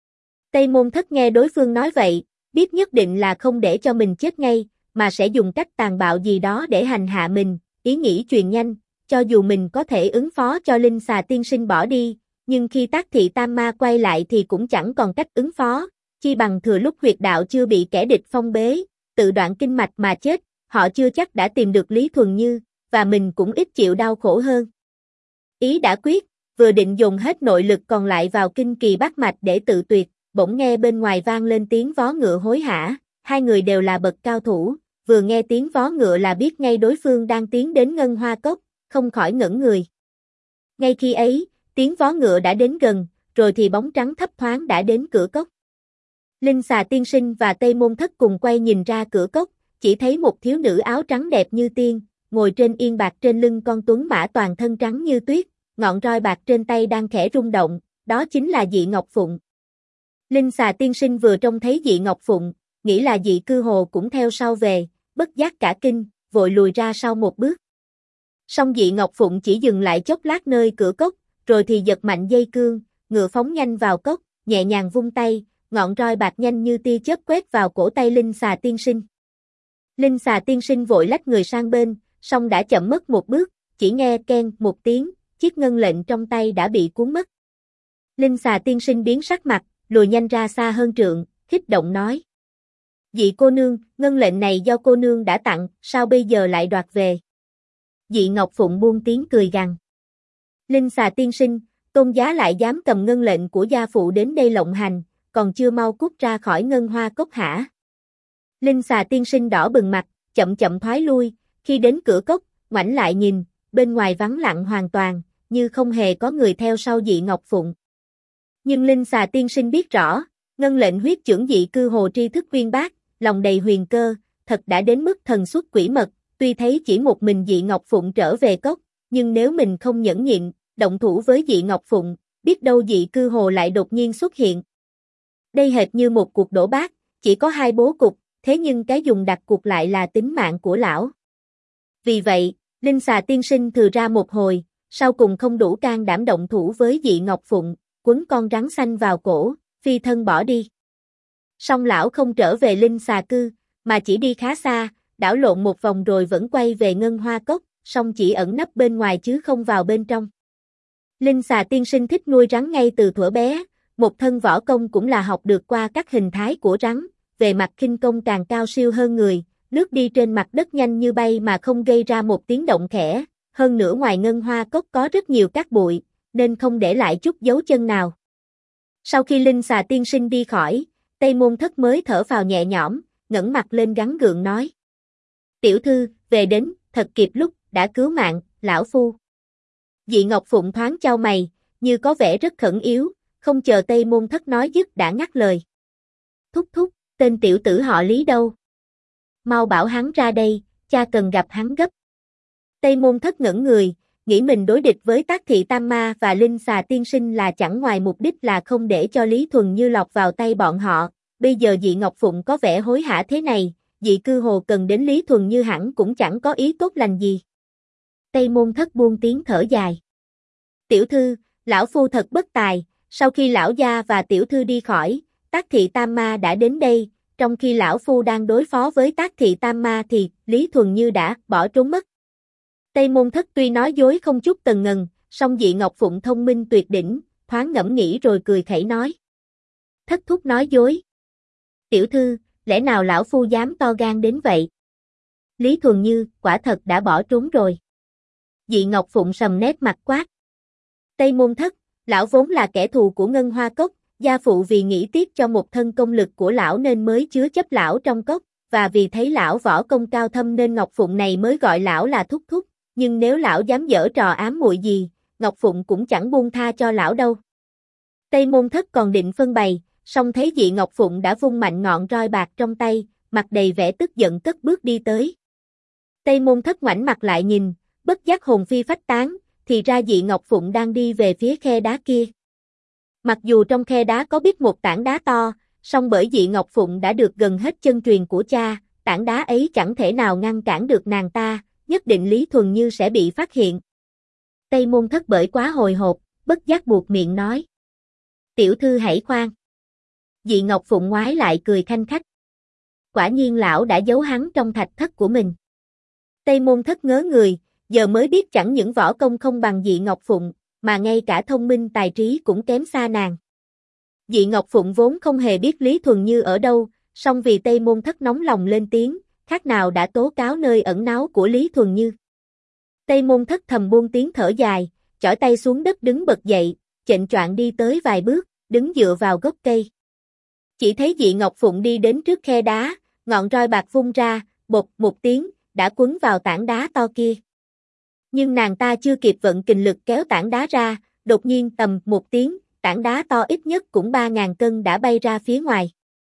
Tây Môn Thất nghe đối phương nói vậy, biết nhất định là không để cho mình chết ngay, mà sẽ dùng cách tàn bạo gì đó để hành hạ mình, ý nghĩ truyền nhanh, cho dù mình có thể ứng phó cho linh xà tiên sinh bỏ đi, nhưng khi Tác Thị Tam Ma quay lại thì cũng chẳng còn cách ứng phó, chi bằng thừa lúc huyệt đạo chưa bị kẻ địch phong bế, tự đoạn kinh mạch mà chết, họ chưa chắc đã tìm được Lý Thuần Như, và mình cũng ít chịu đau khổ hơn. Ý đã quyết, vừa định dùng hết nội lực còn lại vào kinh kỳ bát mạch để tự tuyệt, bỗng nghe bên ngoài vang lên tiếng vó ngựa hối hả, hai người đều là bậc cao thủ, vừa nghe tiếng vó ngựa là biết ngay đối phương đang tiến đến Ngân Hoa Cốc, không khỏi ngẩn người. Ngay khi ấy, tiếng vó ngựa đã đến gần, rồi thì bóng trắng thấp thoáng đã đến cửa cốc. Linh xà tiên sinh và Tây Môn Thất cùng quay nhìn ra cửa cốc, chỉ thấy một thiếu nữ áo trắng đẹp như tiên, ngồi trên yên bạc trên lưng con tuấn mã toàn thân trắng như tuyết, ngọn roi bạc trên tay đang khẽ rung động, đó chính là Dị Ngọc Phụng. Linh xà tiên sinh vừa trông thấy Dị Ngọc Phụng, nghĩ là Dị Cư Hồ cũng theo sau về, bất giác cả kinh, vội lùi ra sau một bước. Song Dị Ngọc Phụng chỉ dừng lại chốc lát nơi cửa cốc, rồi thì giật mạnh dây cương, ngựa phóng nhanh vào cốc, nhẹ nhàng vung tay, ngọn roi bạc nhanh như tia chớp quét vào cổ tay Linh xà tiên sinh. Linh xà tiên sinh vội lách người sang bên, song đã chậm mất một bước, chỉ nghe keng một tiếng, chiếc ngân lệnh trong tay đã bị cuốn mất. Linh xà tiên sinh biến sắc mặt, lùi nhanh ra xa hơn trượng, kích động nói: Dị cô nương, ngân lệnh này do cô nương đã tặng, sao bây giờ lại đoạt về? Dị Ngọc Phụng buông tiếng cười gằn: Linh xà tiên sinh, Tôn giá lại dám cầm ngân lệnh của gia phụ đến đây lộng hành, còn chưa mau cút ra khỏi Ngân Hoa Cốc hả? Linh xà tiên sinh đỏ bừng mặt, chậm chậm thoái lui, khi đến cửa cốc, ngoảnh lại nhìn, bên ngoài vắng lặng hoàn toàn, như không hề có người theo sau Dị Ngọc Phụng. Nhưng Linh xà tiên sinh biết rõ, ngân lệnh huyết chưởng Dị Cư Hồ tri thức uyên bác, lòng đầy huyền cơ, thật đã đến mức thần xuất quỷ mật, tuy thấy chỉ một mình Dị Ngọc Phụng trở về cốc, nhưng nếu mình không nhẫn nhịn, động thủ với Dị Ngọc Phụng, biết đâu Dị Cư Hồ lại đột nhiên xuất hiện. Đây hệt như một cuộc đổ bát, chỉ có 2 bố cục, thế nhưng cái dùng đặt cuộc lại là tính mạng của lão. Vì vậy, Linh Xà tiên sinh thừa ra một hồi, sau cùng không đủ can đảm động thủ với Dị Ngọc Phụng, quấn con rắn xanh vào cổ, phi thân bỏ đi. Song lão không trở về Linh Xà cư, mà chỉ đi khá xa, đảo lộn một vòng rồi vẫn quay về Ngân Hoa Cốc, song chỉ ẩn nấp bên ngoài chứ không vào bên trong. Linh Xà tiên sinh thích nuôi rắn ngay từ thuở bé, một thân võ công cũng là học được qua các hình thái của rắn, về mặt khinh công càng cao siêu hơn người, lướt đi trên mặt đất nhanh như bay mà không gây ra một tiếng động khẽ, hơn nữa ngoài Ngân Hoa Cốc có rất nhiều cát bụi, nên không để lại chút dấu chân nào. Sau khi Linh Xà tiên sinh đi khỏi, Tây Môn Thất mới thở phào nhẹ nhõm, ngẩng mặt lên gắng gượng nói: "Tiểu thư, về đến, thật kịp lúc, đã cứu mạng, lão phu." Dị Ngọc Phụng thoáng chau mày, như có vẻ rất khẩn yếu, không chờ Tây Môn Thất nói dứt đã ngắt lời: "Thúc thúc, tên tiểu tử họ Lý đâu? Mau bảo hắn ra đây, cha cần gặp hắn gấp." Tây Môn Thất ngẩn người, nghĩ mình đối địch với Tác Thị Tam Ma và Linh Xà tiên sinh là chẳng ngoài mục đích là không để cho Lý Thuần Như lọt vào tay bọn họ, bây giờ Dị Ngọc Phụng có vẻ hối hả thế này, Dị Cư Hồ cần đến Lý Thuần Như hẳn cũng chẳng có ý tốt lành gì. Tây Môn Thất buông tiếng thở dài: "Tiểu thư, lão phu thật bất tài, sau khi lão gia và tiểu thư đi khỏi, Tác Thị Tam Ma đã đến đây, trong khi lão phu đang đối phó với Tác Thị Tam Ma thì Lý Thuần Như đã bỏ trốn mất." Tây Môn Thất tuy nói dối không chút tần ngần, song Dị Ngọc Phụng thông minh tuyệt đỉnh, thoáng ngẫm nghĩ rồi cười khẩy nói: "Thất thúc nói dối. Tiểu thư, lẽ nào lão phu dám to gan đến vậy? Lý Thuần Như, quả thật đã bỏ trốn rồi." Dị Ngọc Phụng sầm nét mặt quát: "Tây Môn Thất, lão vốn là kẻ thù của Ngân Hoa Cốc, gia phụ vì nghĩ tiếc cho một thân công lực của lão nên mới chứa chấp lão trong cốc, và vì thấy lão võ công cao thâm nên Ngọc Phụng này mới gọi lão là thúc thúc, nhưng nếu lão dám giở trò ám muội gì, Ngọc Phụng cũng chẳng buông tha cho lão đâu." Tây Môn Thất còn định phân bày, song thấy Dị Ngọc Phụng đã vung mạnh ngọn roi bạc trong tay, mặt đầy vẻ tức giận cất bước đi tới. Tây Môn Thất ngoảnh mặt lại nhìn, bất giác hồn phi phách tán, thì ra Dị Ngọc Phụng đang đi về phía khe đá kia. Mặc dù trong khe đá có biết một tảng đá to, song bởi Dị Ngọc Phụng đã được gần hết chân truyền của cha, tảng đá ấy chẳng thể nào ngăn cản được nàng ta, nhất định Lý Thuần Như sẽ bị phát hiện. Tây Môn Thất bởi quá hồi hộp, bất giác buột miệng nói: "Tiểu thư hãy khoan." Dị Ngọc Phụng ngoái lại cười khanh khách. Quả nhiên lão đã giấu hắn trong thạch thất của mình. Tây Môn Thất ngớ người, giờ mới biết chẳng những võ công không bằng Dị Ngọc Phụng, mà ngay cả thông minh tài trí cũng kém xa nàng. Dị Ngọc Phụng vốn không hề biết Lý Thuần Như ở đâu, song vì Tây Môn Thất nóng lòng lên tiếng, khác nào đã tố cáo nơi ẩn náu của Lý Thuần Như. Tây Môn Thất thầm buông tiếng thở dài, chỏi tay xuống đất đứng bật dậy, chệnh choạng đi tới vài bước, đứng dựa vào gốc cây. Chỉ thấy Dị Ngọc Phụng đi đến trước khe đá, ngọn roi bạc vung ra, bột một tiếng, đã quấn vào tảng đá to kia. Nhưng nàng ta chưa kịp vận kình lực kéo tảng đá ra, đột nhiên tầm một tiếng, tảng đá to ít nhất cũng 3.000 cân đã bay ra phía ngoài.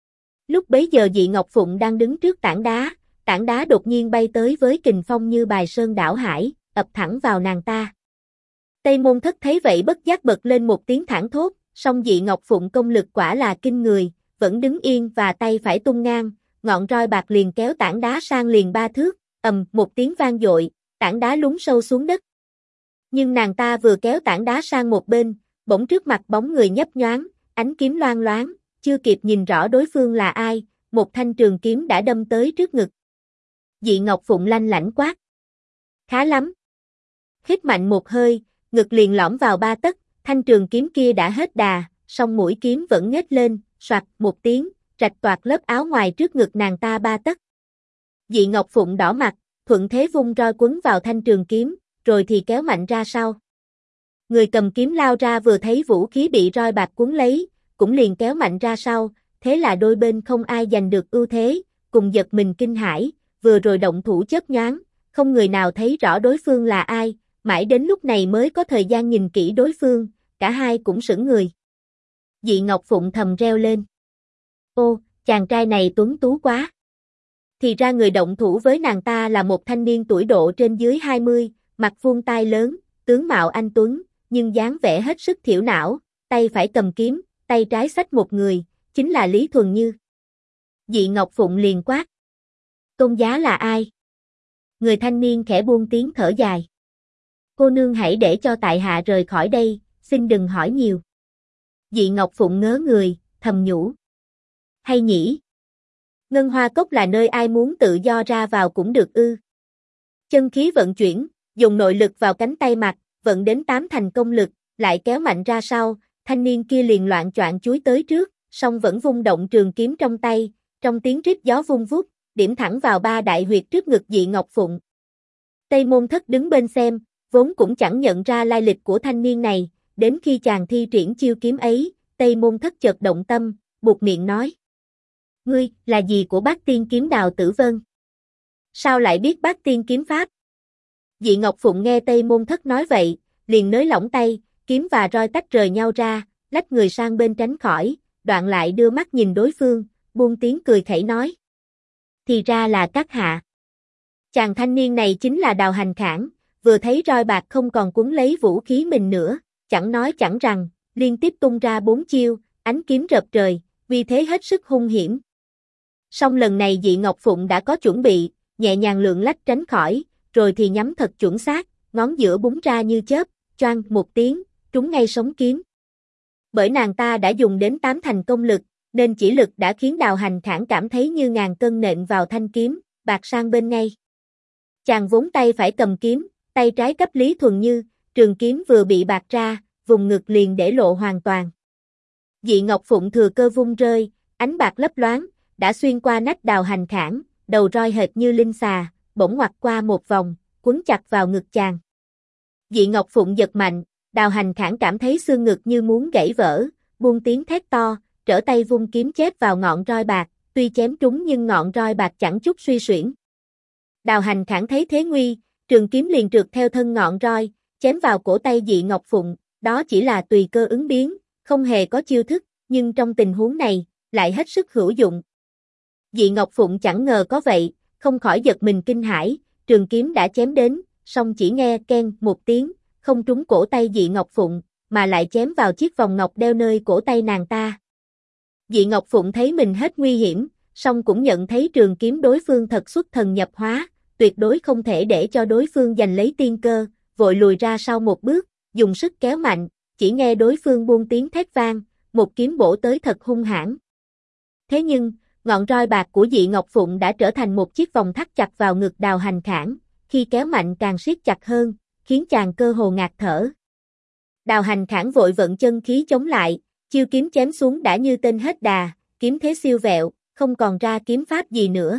Lúc bấy giờ Dị Ngọc Phụng đang đứng trước tảng đá đột nhiên bay tới với kình phong như bài sơn đảo hải, ập thẳng vào nàng ta. Tây Môn Thất thấy vậy bất giác bật lên một tiếng thảng thốt, song Dị Ngọc Phụng công lực quả là kinh người, vẫn đứng yên và tay phải tung ngang, ngọn roi bạc liền kéo tảng đá sang liền 3 thước, một tiếng vang dội, tảng đá lún sâu xuống đất. Nhưng nàng ta vừa kéo tảng đá sang một bên, bỗng trước mặt bóng người nhấp nhoáng, ánh kiếm loang loáng, chưa kịp nhìn rõ đối phương là ai, một thanh trường kiếm đã đâm tới trước ngực. Dị Ngọc Phụng lanh lảnh quát: "Khá lắm!" Hít mạnh một hơi, ngực liền lõm vào 3 tấc, thanh trường kiếm kia đã hết đà, song mũi kiếm vẫn nhếch lên, soạt một tiếng, rạch toạc lớp áo ngoài trước ngực nàng ta 3 tấc. Dị Ngọc Phụng đỏ mặt, thuận thế vung roi quấn vào thanh trường kiếm, rồi thì kéo mạnh ra sau. Người cầm kiếm lao ra vừa thấy vũ khí bị roi bạc quấn lấy, cũng liền kéo mạnh ra sau, thế là đôi bên không ai giành được ưu thế, cùng giật mình kinh hãi, vừa rồi động thủ chớp nhoáng, không người nào thấy rõ đối phương là ai, mãi đến lúc này mới có thời gian nhìn kỹ đối phương, cả hai cũng sững người. Dị Ngọc Phụng thầm reo lên: "Ô, chàng trai này tuấn tú quá." Thì ra người động thủ với nàng ta là một thanh niên tuổi độ trên dưới 20, mặt vuông tai lớn, tướng mạo anh tuấn, nhưng dáng vẻ hết sức thiểu não, tay phải cầm kiếm, tay trái xách một người, chính là Lý Thuần Như. Dị Ngọc Phụng liền quát. Tôn giá là ai? Người thanh niên khẽ buông tiếng thở dài. Cô nương hãy để cho tại hạ rời khỏi đây, xin đừng hỏi nhiều. Dị Ngọc Phụng ngớ người, thầm nhủ. Hay nhỉ? Ngân Hoa Cốc là nơi ai muốn tự do ra vào cũng được ư. Chân khí vận chuyển, dùng nội lực vào cánh tay mặt, vận đến 8 thành công lực, lại kéo mạnh ra sau, thanh niên kia liền loạng choạng chúi tới trước, song vẫn vung động trường kiếm trong tay, trong tiếng rít gió vung vút, điểm thẳng vào 3 đại huyệt trước ngực Dị Ngọc Phụng. Tây Môn Thất đứng bên xem, vốn cũng chẳng nhận ra lai lịch của thanh niên này, đến khi chàng thi triển chiêu kiếm ấy, Tây Môn Thất chợt động tâm, buột miệng nói. Ngươi, là gì của Bát Tiên kiếm Đào Tử Vân? Sao lại biết Bát Tiên kiếm pháp? Dị Ngọc Phụng nghe Tây Môn Thất nói vậy, liền nới lỏng tay, kiếm và roi tách rời nhau ra, lách người sang bên tránh khỏi, đoạn lại đưa mắt nhìn đối phương, buông tiếng cười khẩy nói. Thì ra là các hạ. Chàng thanh niên này chính là Đào Hành Khảng, vừa thấy roi bạc không còn quấn lấy vũ khí mình nữa, chẳng nói chẳng rằng, liên tiếp tung ra 4 chiêu, ánh kiếm rợp trời, vì thế hết sức hung hiểm. Song lần này Dị Ngọc Phụng đã có chuẩn bị, nhẹ nhàng lượn lách tránh khỏi, rồi thì nhắm thật chuẩn xác, ngón giữa búng ra như chớp, choang một tiếng, trúng ngay sống kiếm. Bởi nàng ta đã dùng đến 8 thành công lực, nên chỉ lực đã khiến Đào Hành Khảng cảm thấy như ngàn cân nện vào thanh kiếm, bạc sang bên ngay. Chàng vốn tay phải cầm kiếm, tay trái cấp Lý Thuần Như, trường kiếm vừa bị bạc ra, vùng ngực liền để lộ hoàn toàn. Dị Ngọc Phụng thừa cơ vung rơi, ánh bạc lấp loáng, đã xuyên qua nách Đào Hành Khảng, đầu roi hệt như linh xà, bỗng ngoặt qua một vòng, quấn chặt vào ngực chàng. Dị Ngọc Phụng giật mạnh, Đào Hành Khảng cảm thấy xương ngực như muốn gãy vỡ, buông tiếng thét to, trở tay vung kiếm chép vào ngọn roi bạc, tuy chém trúng nhưng ngọn roi bạc chẳng chút suy xuyển. Đào Hành Khảng thấy thế nguy, trường kiếm liền trượt theo thân ngọn roi, chém vào cổ tay Dị Ngọc Phụng, đó chỉ là tùy cơ ứng biến, không hề có chiêu thức, nhưng trong tình huống này, lại hết sức hữu dụng. Dị Ngọc Phụng chẳng ngờ có vậy, không khỏi giật mình kinh hãi, trường kiếm đã chém đến, song chỉ nghe keng một tiếng, không trúng cổ tay Dị Ngọc Phụng, mà lại chém vào chiếc vòng ngọc đeo nơi cổ tay nàng ta. Dị Ngọc Phụng thấy mình hết nguy hiểm, song cũng nhận thấy trường kiếm đối phương thật xuất thần nhập hóa, tuyệt đối không thể để cho đối phương giành lấy tiên cơ, vội lùi ra sau một bước, dùng sức kéo mạnh, chỉ nghe đối phương buông tiếng thét vang, một kiếm bổ tới thật hung hãn. Thế nhưng, ngọn roi bạc của Dị Ngọc Phụng đã trở thành một chiếc vòng thắt chặt vào ngực Đào Hành Khảng, khi kéo mạnh càng siết chặt hơn, khiến chàng cơ hồ ngạt thở. Đào Hành Khảng vội vận chân khí chống lại, chiêu kiếm chém xuống đã như tên hết đà, kiếm thế siêu vẹo, không còn ra kiếm pháp gì nữa.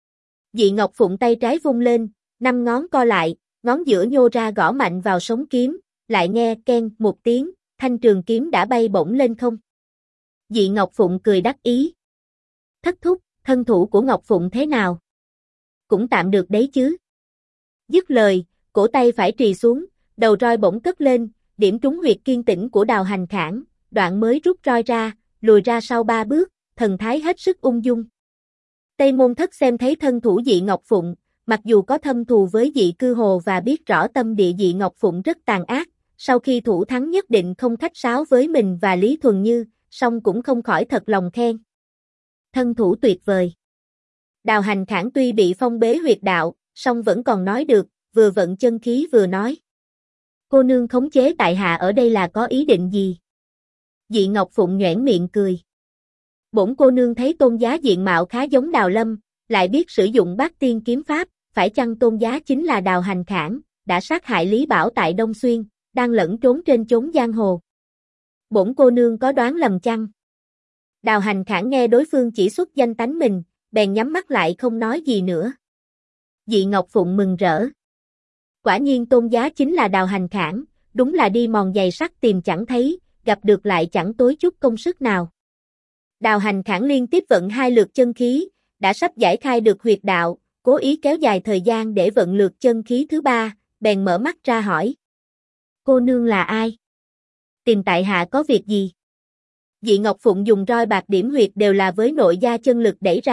Dị Ngọc Phụng tay trái vung lên, 5 ngón co lại, ngón giữa nhô ra gõ mạnh vào sống kiếm, lại nghe keng một tiếng, thanh trường kiếm đã bay bổng lên không. Dị Ngọc Phụng cười đắc ý. Thất thúc, thân thủ của Ngọc Phụng thế nào? Cũng tạm được đấy chứ. Dứt lời, cổ tay phải trì xuống, đầu roi bỗng cất lên, điểm trúng huyệt kiên tĩnh của Đào Hành Khảng, đoạn mới rút roi ra, lùi ra sau 3 bước, thần thái hết sức ung dung. Tây Môn Thất xem thấy thân thủ Dị Ngọc Phụng, mặc dù có thâm thù với Dị Cư Hồ và biết rõ tâm địa Dị Ngọc Phụng rất tàn ác, sau khi thủ thắng nhất định không khách sáo với mình và Lý Thuần Như, song cũng không khỏi thật lòng khen. Thân thủ tuyệt vời. Đào Hành Khảng tuy bị phong bế huyệt đạo, song vẫn còn nói được, vừa vận chân khí vừa nói. Cô nương khống chế tại hạ ở đây là có ý định gì? Dị Ngọc Phụng nhoẻn miệng cười. Bổn cô nương thấy tôn giá diện mạo khá giống Đào Lâm, lại biết sử dụng Bát Tiên kiếm pháp, phải chăng tôn giá chính là Đào Hành Khảng, đã sát hại Lý Bảo tại Đông Xuyên, đang lẫn trốn trên chốn giang hồ. Bổn cô nương có đoán lầm chăng? Đào Hành Khảng nghe đối phương chỉ xuất danh tánh mình, bèn nhắm mắt lại không nói gì nữa. Dị Ngọc Phụng mừng rỡ. Quả nhiên tôn giá chính là Đào Hành Khảng, đúng là đi mòn giày sắt tìm chẳng thấy, gặp được lại chẳng tốn chút công sức nào. Đào Hành Khảng liên tiếp vận 2 lượt chân khí, đã sắp giải khai được huyệt đạo, cố ý kéo dài thời gian để vận lượt chân khí thứ 3, bèn mở mắt ra hỏi. Cô nương là ai? Tìm tại hạ có việc gì? Dị Ngọc Phụng dùng roi bạc điểm huyệt đều là với nội gia chân lực đẩy ra,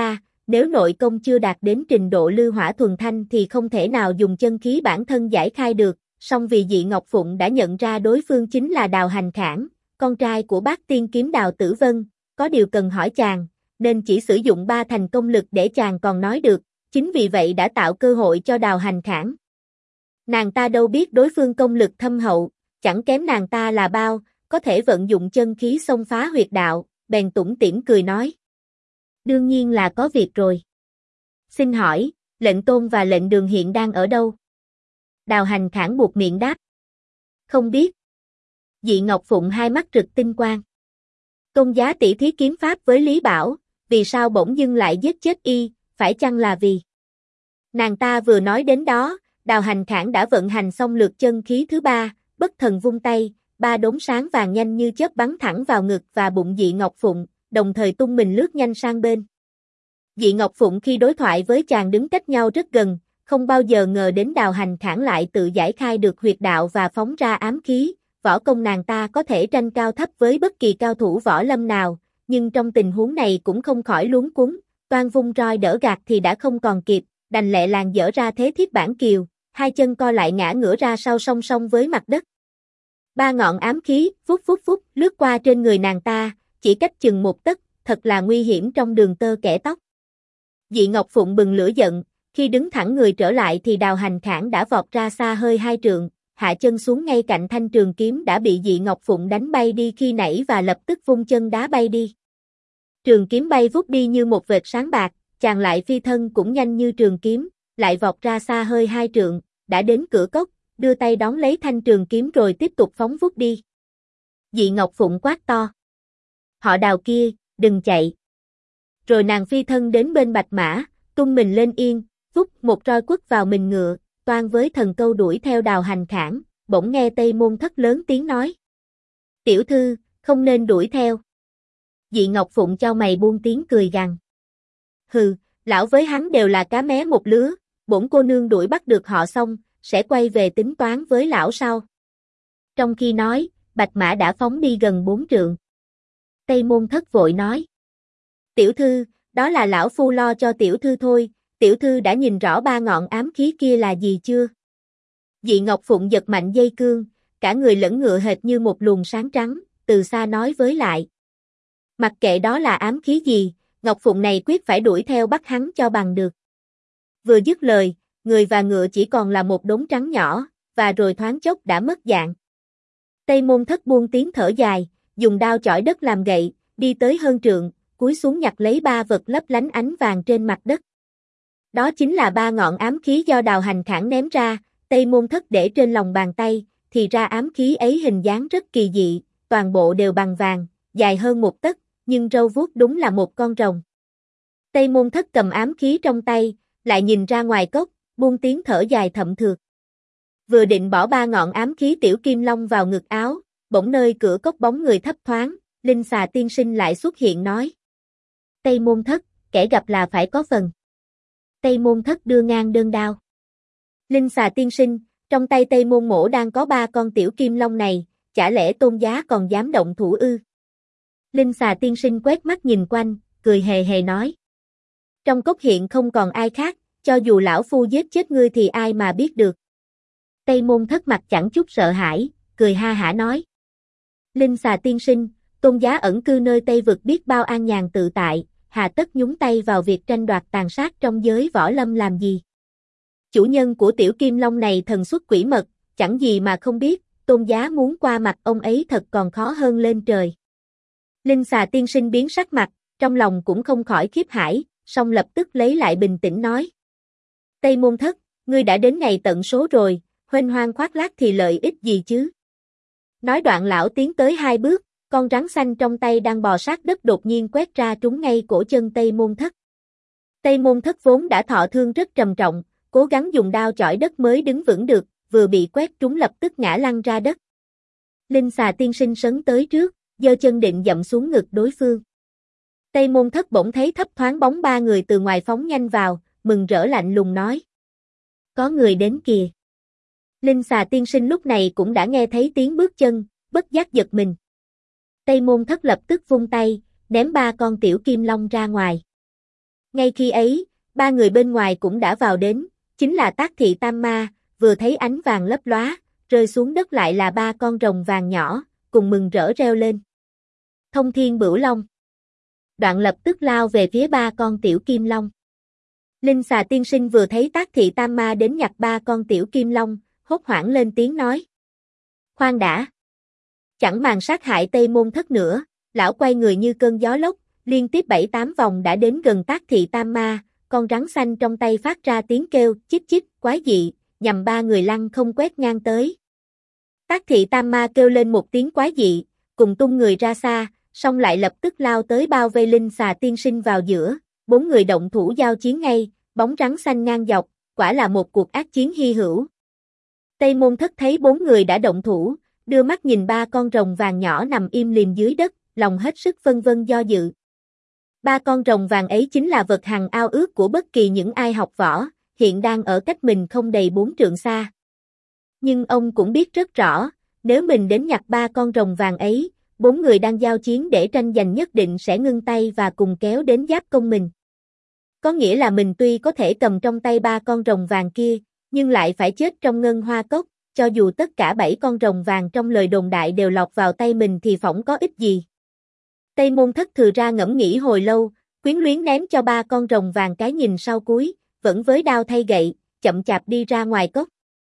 nếu nội công chưa đạt đến trình độ lư hỏa thuần thanh thì không thể nào dùng chân khí bản thân giải khai được, song vì Dị Ngọc Phụng đã nhận ra đối phương chính là Đào Hành Khảng, con trai của bác tiên kiếm Đào Tử Vân, có điều cần hỏi chàng, nên chỉ sử dụng 3 thành công lực để chàng còn nói được, chính vì vậy đã tạo cơ hội cho Đào Hành Khảng. Nàng ta đâu biết đối phương công lực thâm hậu, chẳng kém nàng ta là bao, có thể vận dụng chân khí xông phá huyệt đạo, bèn tủm tỉm cười nói. Đương nhiên là có việc rồi. Xin hỏi, lệnh tôn và lệnh đường hiện đang ở đâu? Đào Hành Khảng buột miệng đáp. Không biết. Dị Ngọc Phụng hai mắt rực tinh quang. Tôn giá tỷ thí kiếm pháp với Lý Bảo, vì sao bỗng dưng lại giết chết y, phải chăng là vì? Nàng ta vừa nói đến đó, Đào Hành Khảng đã vận hành xong lượt chân khí thứ 3, bất thần vung tay, 3 đốm sáng vàng nhanh như chớp bắn thẳng vào ngực và bụng Dị Ngọc Phụng, đồng thời tung mình lướt nhanh sang bên. Dị Ngọc Phụng khi đối thoại với chàng đứng cách nhau rất gần, không bao giờ ngờ đến Đào Hành Khảng lại tự giải khai được huyệt đạo và phóng ra ám khí, võ công nàng ta có thể tranh cao thấp với bất kỳ cao thủ võ lâm nào, nhưng trong tình huống này cũng không khỏi luống cuống, toan vung roi đỡ gạt thì đã không còn kịp, đành lẹ làng dở ra thế thiết bản kiều, hai chân co lại ngã ngửa ra sau song song với mặt đất. 3 ngọn ám khí, phút phút phút, lướt qua trên người nàng ta, chỉ cách chừng 1 tấc, thật là nguy hiểm trong đường tơ kẻ tóc. Dị Ngọc Phụng bừng lửa giận, khi đứng thẳng người trở lại thì Đào Hành Khảng đã vọt ra xa hơi 2 trượng, hạ chân xuống ngay cạnh thanh trường kiếm đã bị Dị Ngọc Phụng đánh bay đi khi nãy và lập tức vung chân đá bay đi. Trường kiếm bay vút đi như một vệt sáng bạc, chàng lại phi thân cũng nhanh như trường kiếm, lại vọt ra xa hơi 2 trượng, đã đến cửa cốc, đưa tay đón lấy thanh trường kiếm rồi tiếp tục phóng vút đi. Dị Ngọc Phụng quát to. Họ Đào kia, đừng chạy. Rồi nàng phi thân đến bên bạch mã, tung mình lên yên, vút một roi quất vào mình ngựa, toan với thần câu đuổi theo Đào Hành Khảng, bỗng nghe Tây Môn Thất lớn tiếng nói. Tiểu thư, không nên đuổi theo. Dị Ngọc Phụng chau mày buông tiếng cười gằn. Hừ, lão với hắn đều là cá mé một lứa, bổn cô nương đuổi bắt được họ xong, sẽ quay về tính toán với lão sau. Trong khi nói, bạch mã đã phóng đi gần 4 trượng. Tây Môn Thất vội nói. Tiểu thư, đó là lão phu lo cho tiểu thư thôi, tiểu thư đã nhìn rõ 3 ngọn ám khí kia là gì chưa? Dị Ngọc Phụng giật mạnh dây cương, cả người lẫn ngựa hệt như một luồng sáng trắng, từ xa nói với lại. Mặc kệ đó là ám khí gì, Ngọc Phụng này quyết phải đuổi theo bắt hắn cho bằng được. Vừa dứt lời, người và ngựa chỉ còn là một đống trắng nhỏ, và rồi thoáng chốc đã mất dạng. Tây Môn Thất buông tiếng thở dài, dùng đao chỏi đất làm gậy, đi tới hơn trượng, cúi xuống nhặt lấy 3 vật lấp lánh ánh vàng trên mặt đất. Đó chính là 3 ngọn ám khí do Đào Hành Khảng ném ra, Tây Môn Thất để trên lòng bàn tay, thì ra ám khí ấy hình dáng rất kỳ dị, toàn bộ đều bằng vàng, dài hơn 1 tấc, nhưng râu vuốt đúng là một con rồng. Tây Môn Thất cầm ám khí trong tay, lại nhìn ra ngoài cốc, buông tiếng thở dài thậm thượt. Vừa định bỏ 3 ngọn ám khí tiểu kim long vào ngực áo, bỗng nơi cửa cốc bóng người thấp thoáng, Linh Xà tiên sinh lại xuất hiện nói. Tây Môn Thất, kẻ gặp là phải có phần. Tây Môn Thất đưa ngang đơn đao. Linh Xà tiên sinh, trong tay Tây Môn Mỗ đang có 3 con tiểu kim long này, chả lẽ tôn giá còn dám động thủ ư? Linh Xà tiên sinh quét mắt nhìn quanh, cười hề hề nói. Trong cốc hiện không còn ai khác, cho dù lão phu giết chết ngươi thì ai mà biết được. Tây Môn Thất mặt chẳng chút sợ hãi, cười ha hả nói. Linh Xà tiên sinh, tôn giá ẩn cư nơi Tây Vực biết bao an nhàn tự tại, hà tất nhúng tay vào việc tranh đoạt tàn sát trong giới võ lâm làm gì. Chủ nhân của tiểu kim long này thần xuất quỷ mật, chẳng gì mà không biết, tôn giá muốn qua mặt ông ấy thật còn khó hơn lên trời. Linh Xà tiên sinh biến sắc mặt, trong lòng cũng không khỏi khiếp hãi, song lập tức lấy lại bình tĩnh nói. Tây Môn Thất, ngươi đã đến ngày tận số rồi, huênh hoang khoác lác thì lợi ích gì chứ? Nói đoạn lão tiến tới 2 bước, con rắn xanh trong tay đang bò sát đất đột nhiên quét ra trúng ngay cổ chân Tây Môn Thất. Tây Môn Thất vốn đã thọ thương rất trầm trọng, cố gắng dùng đao chỏi đất mới đứng vững được, vừa bị quét trúng lập tức ngã lăn ra đất. Linh Xà tiên sinh sấn tới trước, giơ chân định dậm xuống ngực đối phương. Tây Môn Thất bỗng thấy thấp thoáng bóng 3 người từ ngoài phóng nhanh vào, mừng rỡ lạnh lùng nói. Có người đến kìa. Linh Xà tiên sinh lúc này cũng đã nghe thấy tiếng bước chân, bất giác giật mình. Tây Môn Thất lập tức vung tay, ném 3 con tiểu kim long ra ngoài. Ngay khi ấy, ba người bên ngoài cũng đã vào đến, chính là Tác Thị Tam Ma, vừa thấy ánh vàng lấp lóa, rơi xuống đất lại là ba con rồng vàng nhỏ, cùng mừng rỡ reo lên. Thông Thiên Bửu Long. Đoạn lập tức lao về phía ba con tiểu kim long. Linh Xà Tiên Sinh vừa thấy Tác Thị Tam Ma đến nhặt ba con tiểu kim long, hốt hoảng lên tiếng nói. Khoan đã. Chẳng màng sát hại Tây Môn Thất nữa, lão quay người như cơn gió lốc, liên tiếp 7-8 vòng đã đến gần Tác Thị Tam Ma, con rắn xanh trong tay phát ra tiếng kêu chích chích quái dị, nhằm ba người lăng không quét ngang tới. Tác Thị Tam Ma kêu lên một tiếng quái dị, cùng tung người ra xa, xong lại lập tức lao tới bao vây Linh Xà Tiên Sinh vào giữa, bốn người động thủ giao chiến ngay, bóng rắn xanh ngang dọc, quả là một cuộc ác chiến hy hữu. Tây Môn Thất thấy bốn người đã động thủ, đưa mắt nhìn ba con rồng vàng nhỏ nằm im lìm dưới đất, lòng hết sức vân vân do dự. Ba con rồng vàng ấy chính là vật hằng ao ước của bất kỳ những ai học võ, hiện đang ở cách mình không đầy 4 trượng xa. Nhưng ông cũng biết rất rõ, nếu mình đến nhặt ba con rồng vàng ấy, bốn người đang giao chiến để tranh giành nhất định sẽ ngưng tay và cùng kéo đến giáp công mình. Có nghĩa là mình tuy có thể cầm trong tay ba con rồng vàng kia, nhưng lại phải chết trong ngân hoa cốc, cho dù tất cả 7 con rồng vàng trong lời đồn đại đều lọt vào tay mình thì phỏng có ích gì. Tây Môn Thất thừa ra ngẫm nghĩ hồi lâu, quyến luyến ném cho ba con rồng vàng cái nhìn sau cuối, vẫn với đao thay gậy, chậm chạp đi ra ngoài cốc.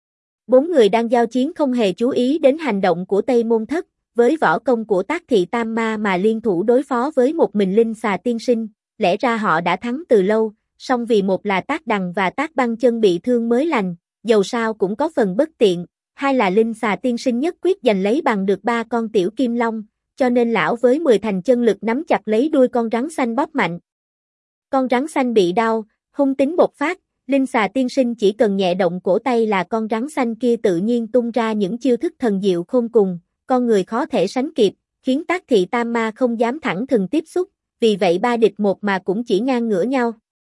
Bốn người đang giao chiến không hề chú ý đến hành động của Tây Môn Thất, với võ công của Tác Thị Tam Ma mà liên thủ đối phó với một mình Linh Xà Tiên Sinh, lẽ ra họ đã thắng từ lâu, song vì một là Tác Đằng và Tác Băng chân bị thương mới lành, dầu sao cũng có phần bất tiện, hai là Linh Xà Tiên Sinh nhất quyết giành lấy bằng được ba con tiểu kim long, cho nên lão với 10 thành chân lực nắm chặt lấy đuôi con rắn xanh bóp mạnh. Con rắn xanh bị đau, hung tính bộc phát, Linh Xà Tiên Sinh chỉ cần nhẹ động cổ tay là con rắn xanh kia tự nhiên tung ra những chiêu thức thần diệu khôn cùng, con người khó thể sánh kịp, khiến Tác Thị Tam Ma không dám thẳng thừng tiếp xúc, vì vậy ba địch một mà cũng chỉ ngang ngửa nhau.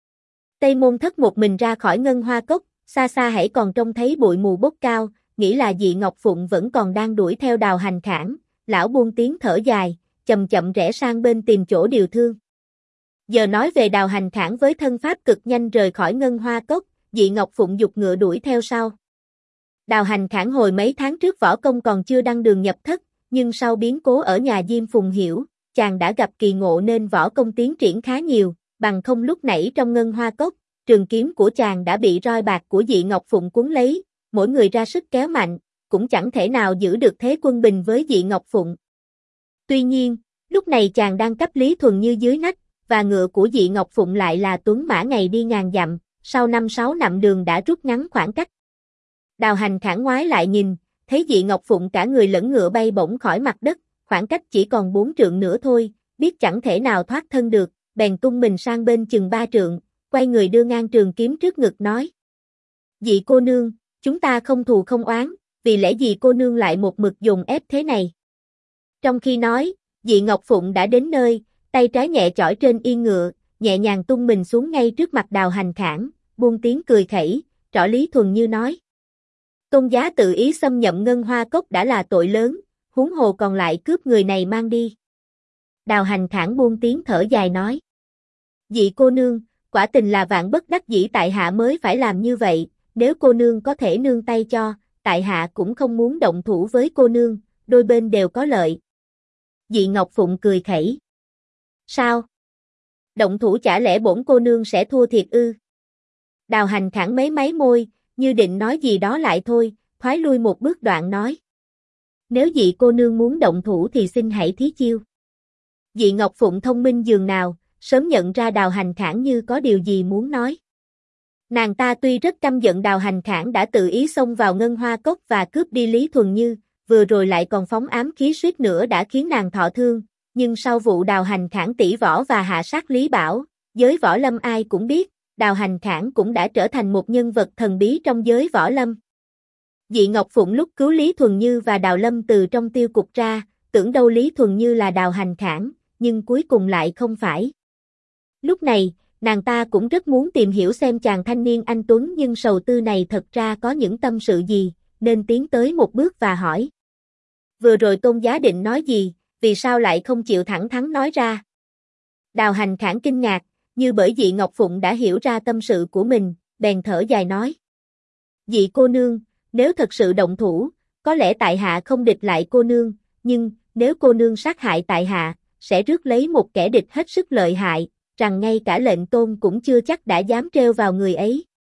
Tây Môn Thất một mình ra khỏi ngân hoa cốc, xa xa hãy còn trông thấy bụi mù bốc cao, nghĩ là Dị Ngọc Phụng vẫn còn đang đuổi theo Đào Hành Khảng, lão buông tiếng thở dài, chậm chậm rẽ sang bên tìm chỗ điều thương. Giờ nói về Đào Hành Khảng với thân pháp cực nhanh rời khỏi ngân hoa cốc, Dị Ngọc Phụng giục ngựa đuổi theo sau. Đào Hành Khảng hồi mấy tháng trước võ công còn chưa đăng đường nhập thất, nhưng sau biến cố ở nhà Diêm Phùng Hiểu, chàng đã gặp kỳ ngộ nên võ công tiến triển khá nhiều, bằng không lúc nãy trong ngân hoa cốc, trường kiếm của chàng đã bị roi bạc của Dị Ngọc Phụng cuốn lấy, mỗi người ra sức kéo mạnh, cũng chẳng thể nào giữ được thế quân bình với Dị Ngọc Phụng. Tuy nhiên, lúc này chàng đang cấp Lý Thuần Như dưới nách, và ngựa của Dị Ngọc Phụng lại là tuấn mã ngày đi ngàn dặm, sau 5-6 dặm đường đã rút ngắn khoảng cách. Đào Hành Khảng ngoái lại nhìn, thấy Dị Ngọc Phụng cả người lẫn ngựa bay bổng khỏi mặt đất, khoảng cách chỉ còn 4 trượng nữa thôi, biết chẳng thể nào thoát thân được, bèn tung mình sang bên chừng 3 trượng, quay người đưa ngang trường kiếm trước ngực nói. Dị cô nương, chúng ta không thù không oán, vì lẽ gì cô nương lại một mực dùng ép thế này? Trong khi nói, Dị Ngọc Phụng đã đến nơi, tay trái nhẹ chỏi trên yên ngựa, nhẹ nhàng tung mình xuống ngay trước mặt Đào Hành Khảng, buông tiếng cười khẩy, trỏ Lý Thuần Như nói. Tôn giá tự ý xâm nhậm ngân hoa cốc đã là tội lớn, huống hồ còn lại cướp người này mang đi. Đào Hành Khảng buông tiếng thở dài nói. Dị cô nương, quả tình là vạn bất đắc dĩ tại hạ mới phải làm như vậy, nếu cô nương có thể nương tay cho, tại hạ cũng không muốn động thủ với cô nương, đôi bên đều có lợi. Dị Ngọc Phụng cười khẩy. Sao? Động thủ chả lẽ bổn cô nương sẽ thua thiệt ư? Đào Hành Khảng mấy môi, như định nói gì đó lại thôi, thoái lui một bước đoạn nói. Nếu Dị cô nương muốn động thủ thì xin hãy thí chiêu. Dị Ngọc Phụng thông minh dường nào, sớm nhận ra Đào Hành Khảng như có điều gì muốn nói. Nàng ta tuy rất căm giận Đào Hành Khảng đã tự ý xông vào ngân hoa cốc và cướp đi Lý Thuần Như, vừa rồi lại còn phóng ám khí suýt nữa đã khiến nàng thọ thương, nhưng sau vụ Đào Hành Khảng tỷ võ và hạ sát Lý Bảo, giới võ lâm ai cũng biết, Đào Hành Khảng cũng đã trở thành một nhân vật thần bí trong giới võ lâm. Dị Ngọc Phụng lúc cứu Lý Thuần Như và Đào Lâm từ trong tiêu cục ra, tưởng đâu Lý Thuần Như là Đào Hành Khảng, nhưng cuối cùng lại không phải. Lúc này, nàng ta cũng rất muốn tìm hiểu xem chàng thanh niên anh tuấn nhưng sầu tư này thật ra có những tâm sự gì, nên tiến tới một bước và hỏi. Vừa rồi Tôn giá định nói gì, vì sao lại không chịu thẳng thắn nói ra? Đào Hành Khảng kinh ngạc, Như bởi Dị Ngọc Phụng đã hiểu ra tâm sự của mình, bèn thở dài nói. Dị cô nương, nếu thật sự động thủ, có lẽ tại hạ không địch lại cô nương, nhưng, nếu cô nương sát hại tại hạ, sẽ rước lấy một kẻ địch hết sức lợi hại, rằng ngay cả lệnh tôn cũng chưa chắc đã dám trêu vào người ấy.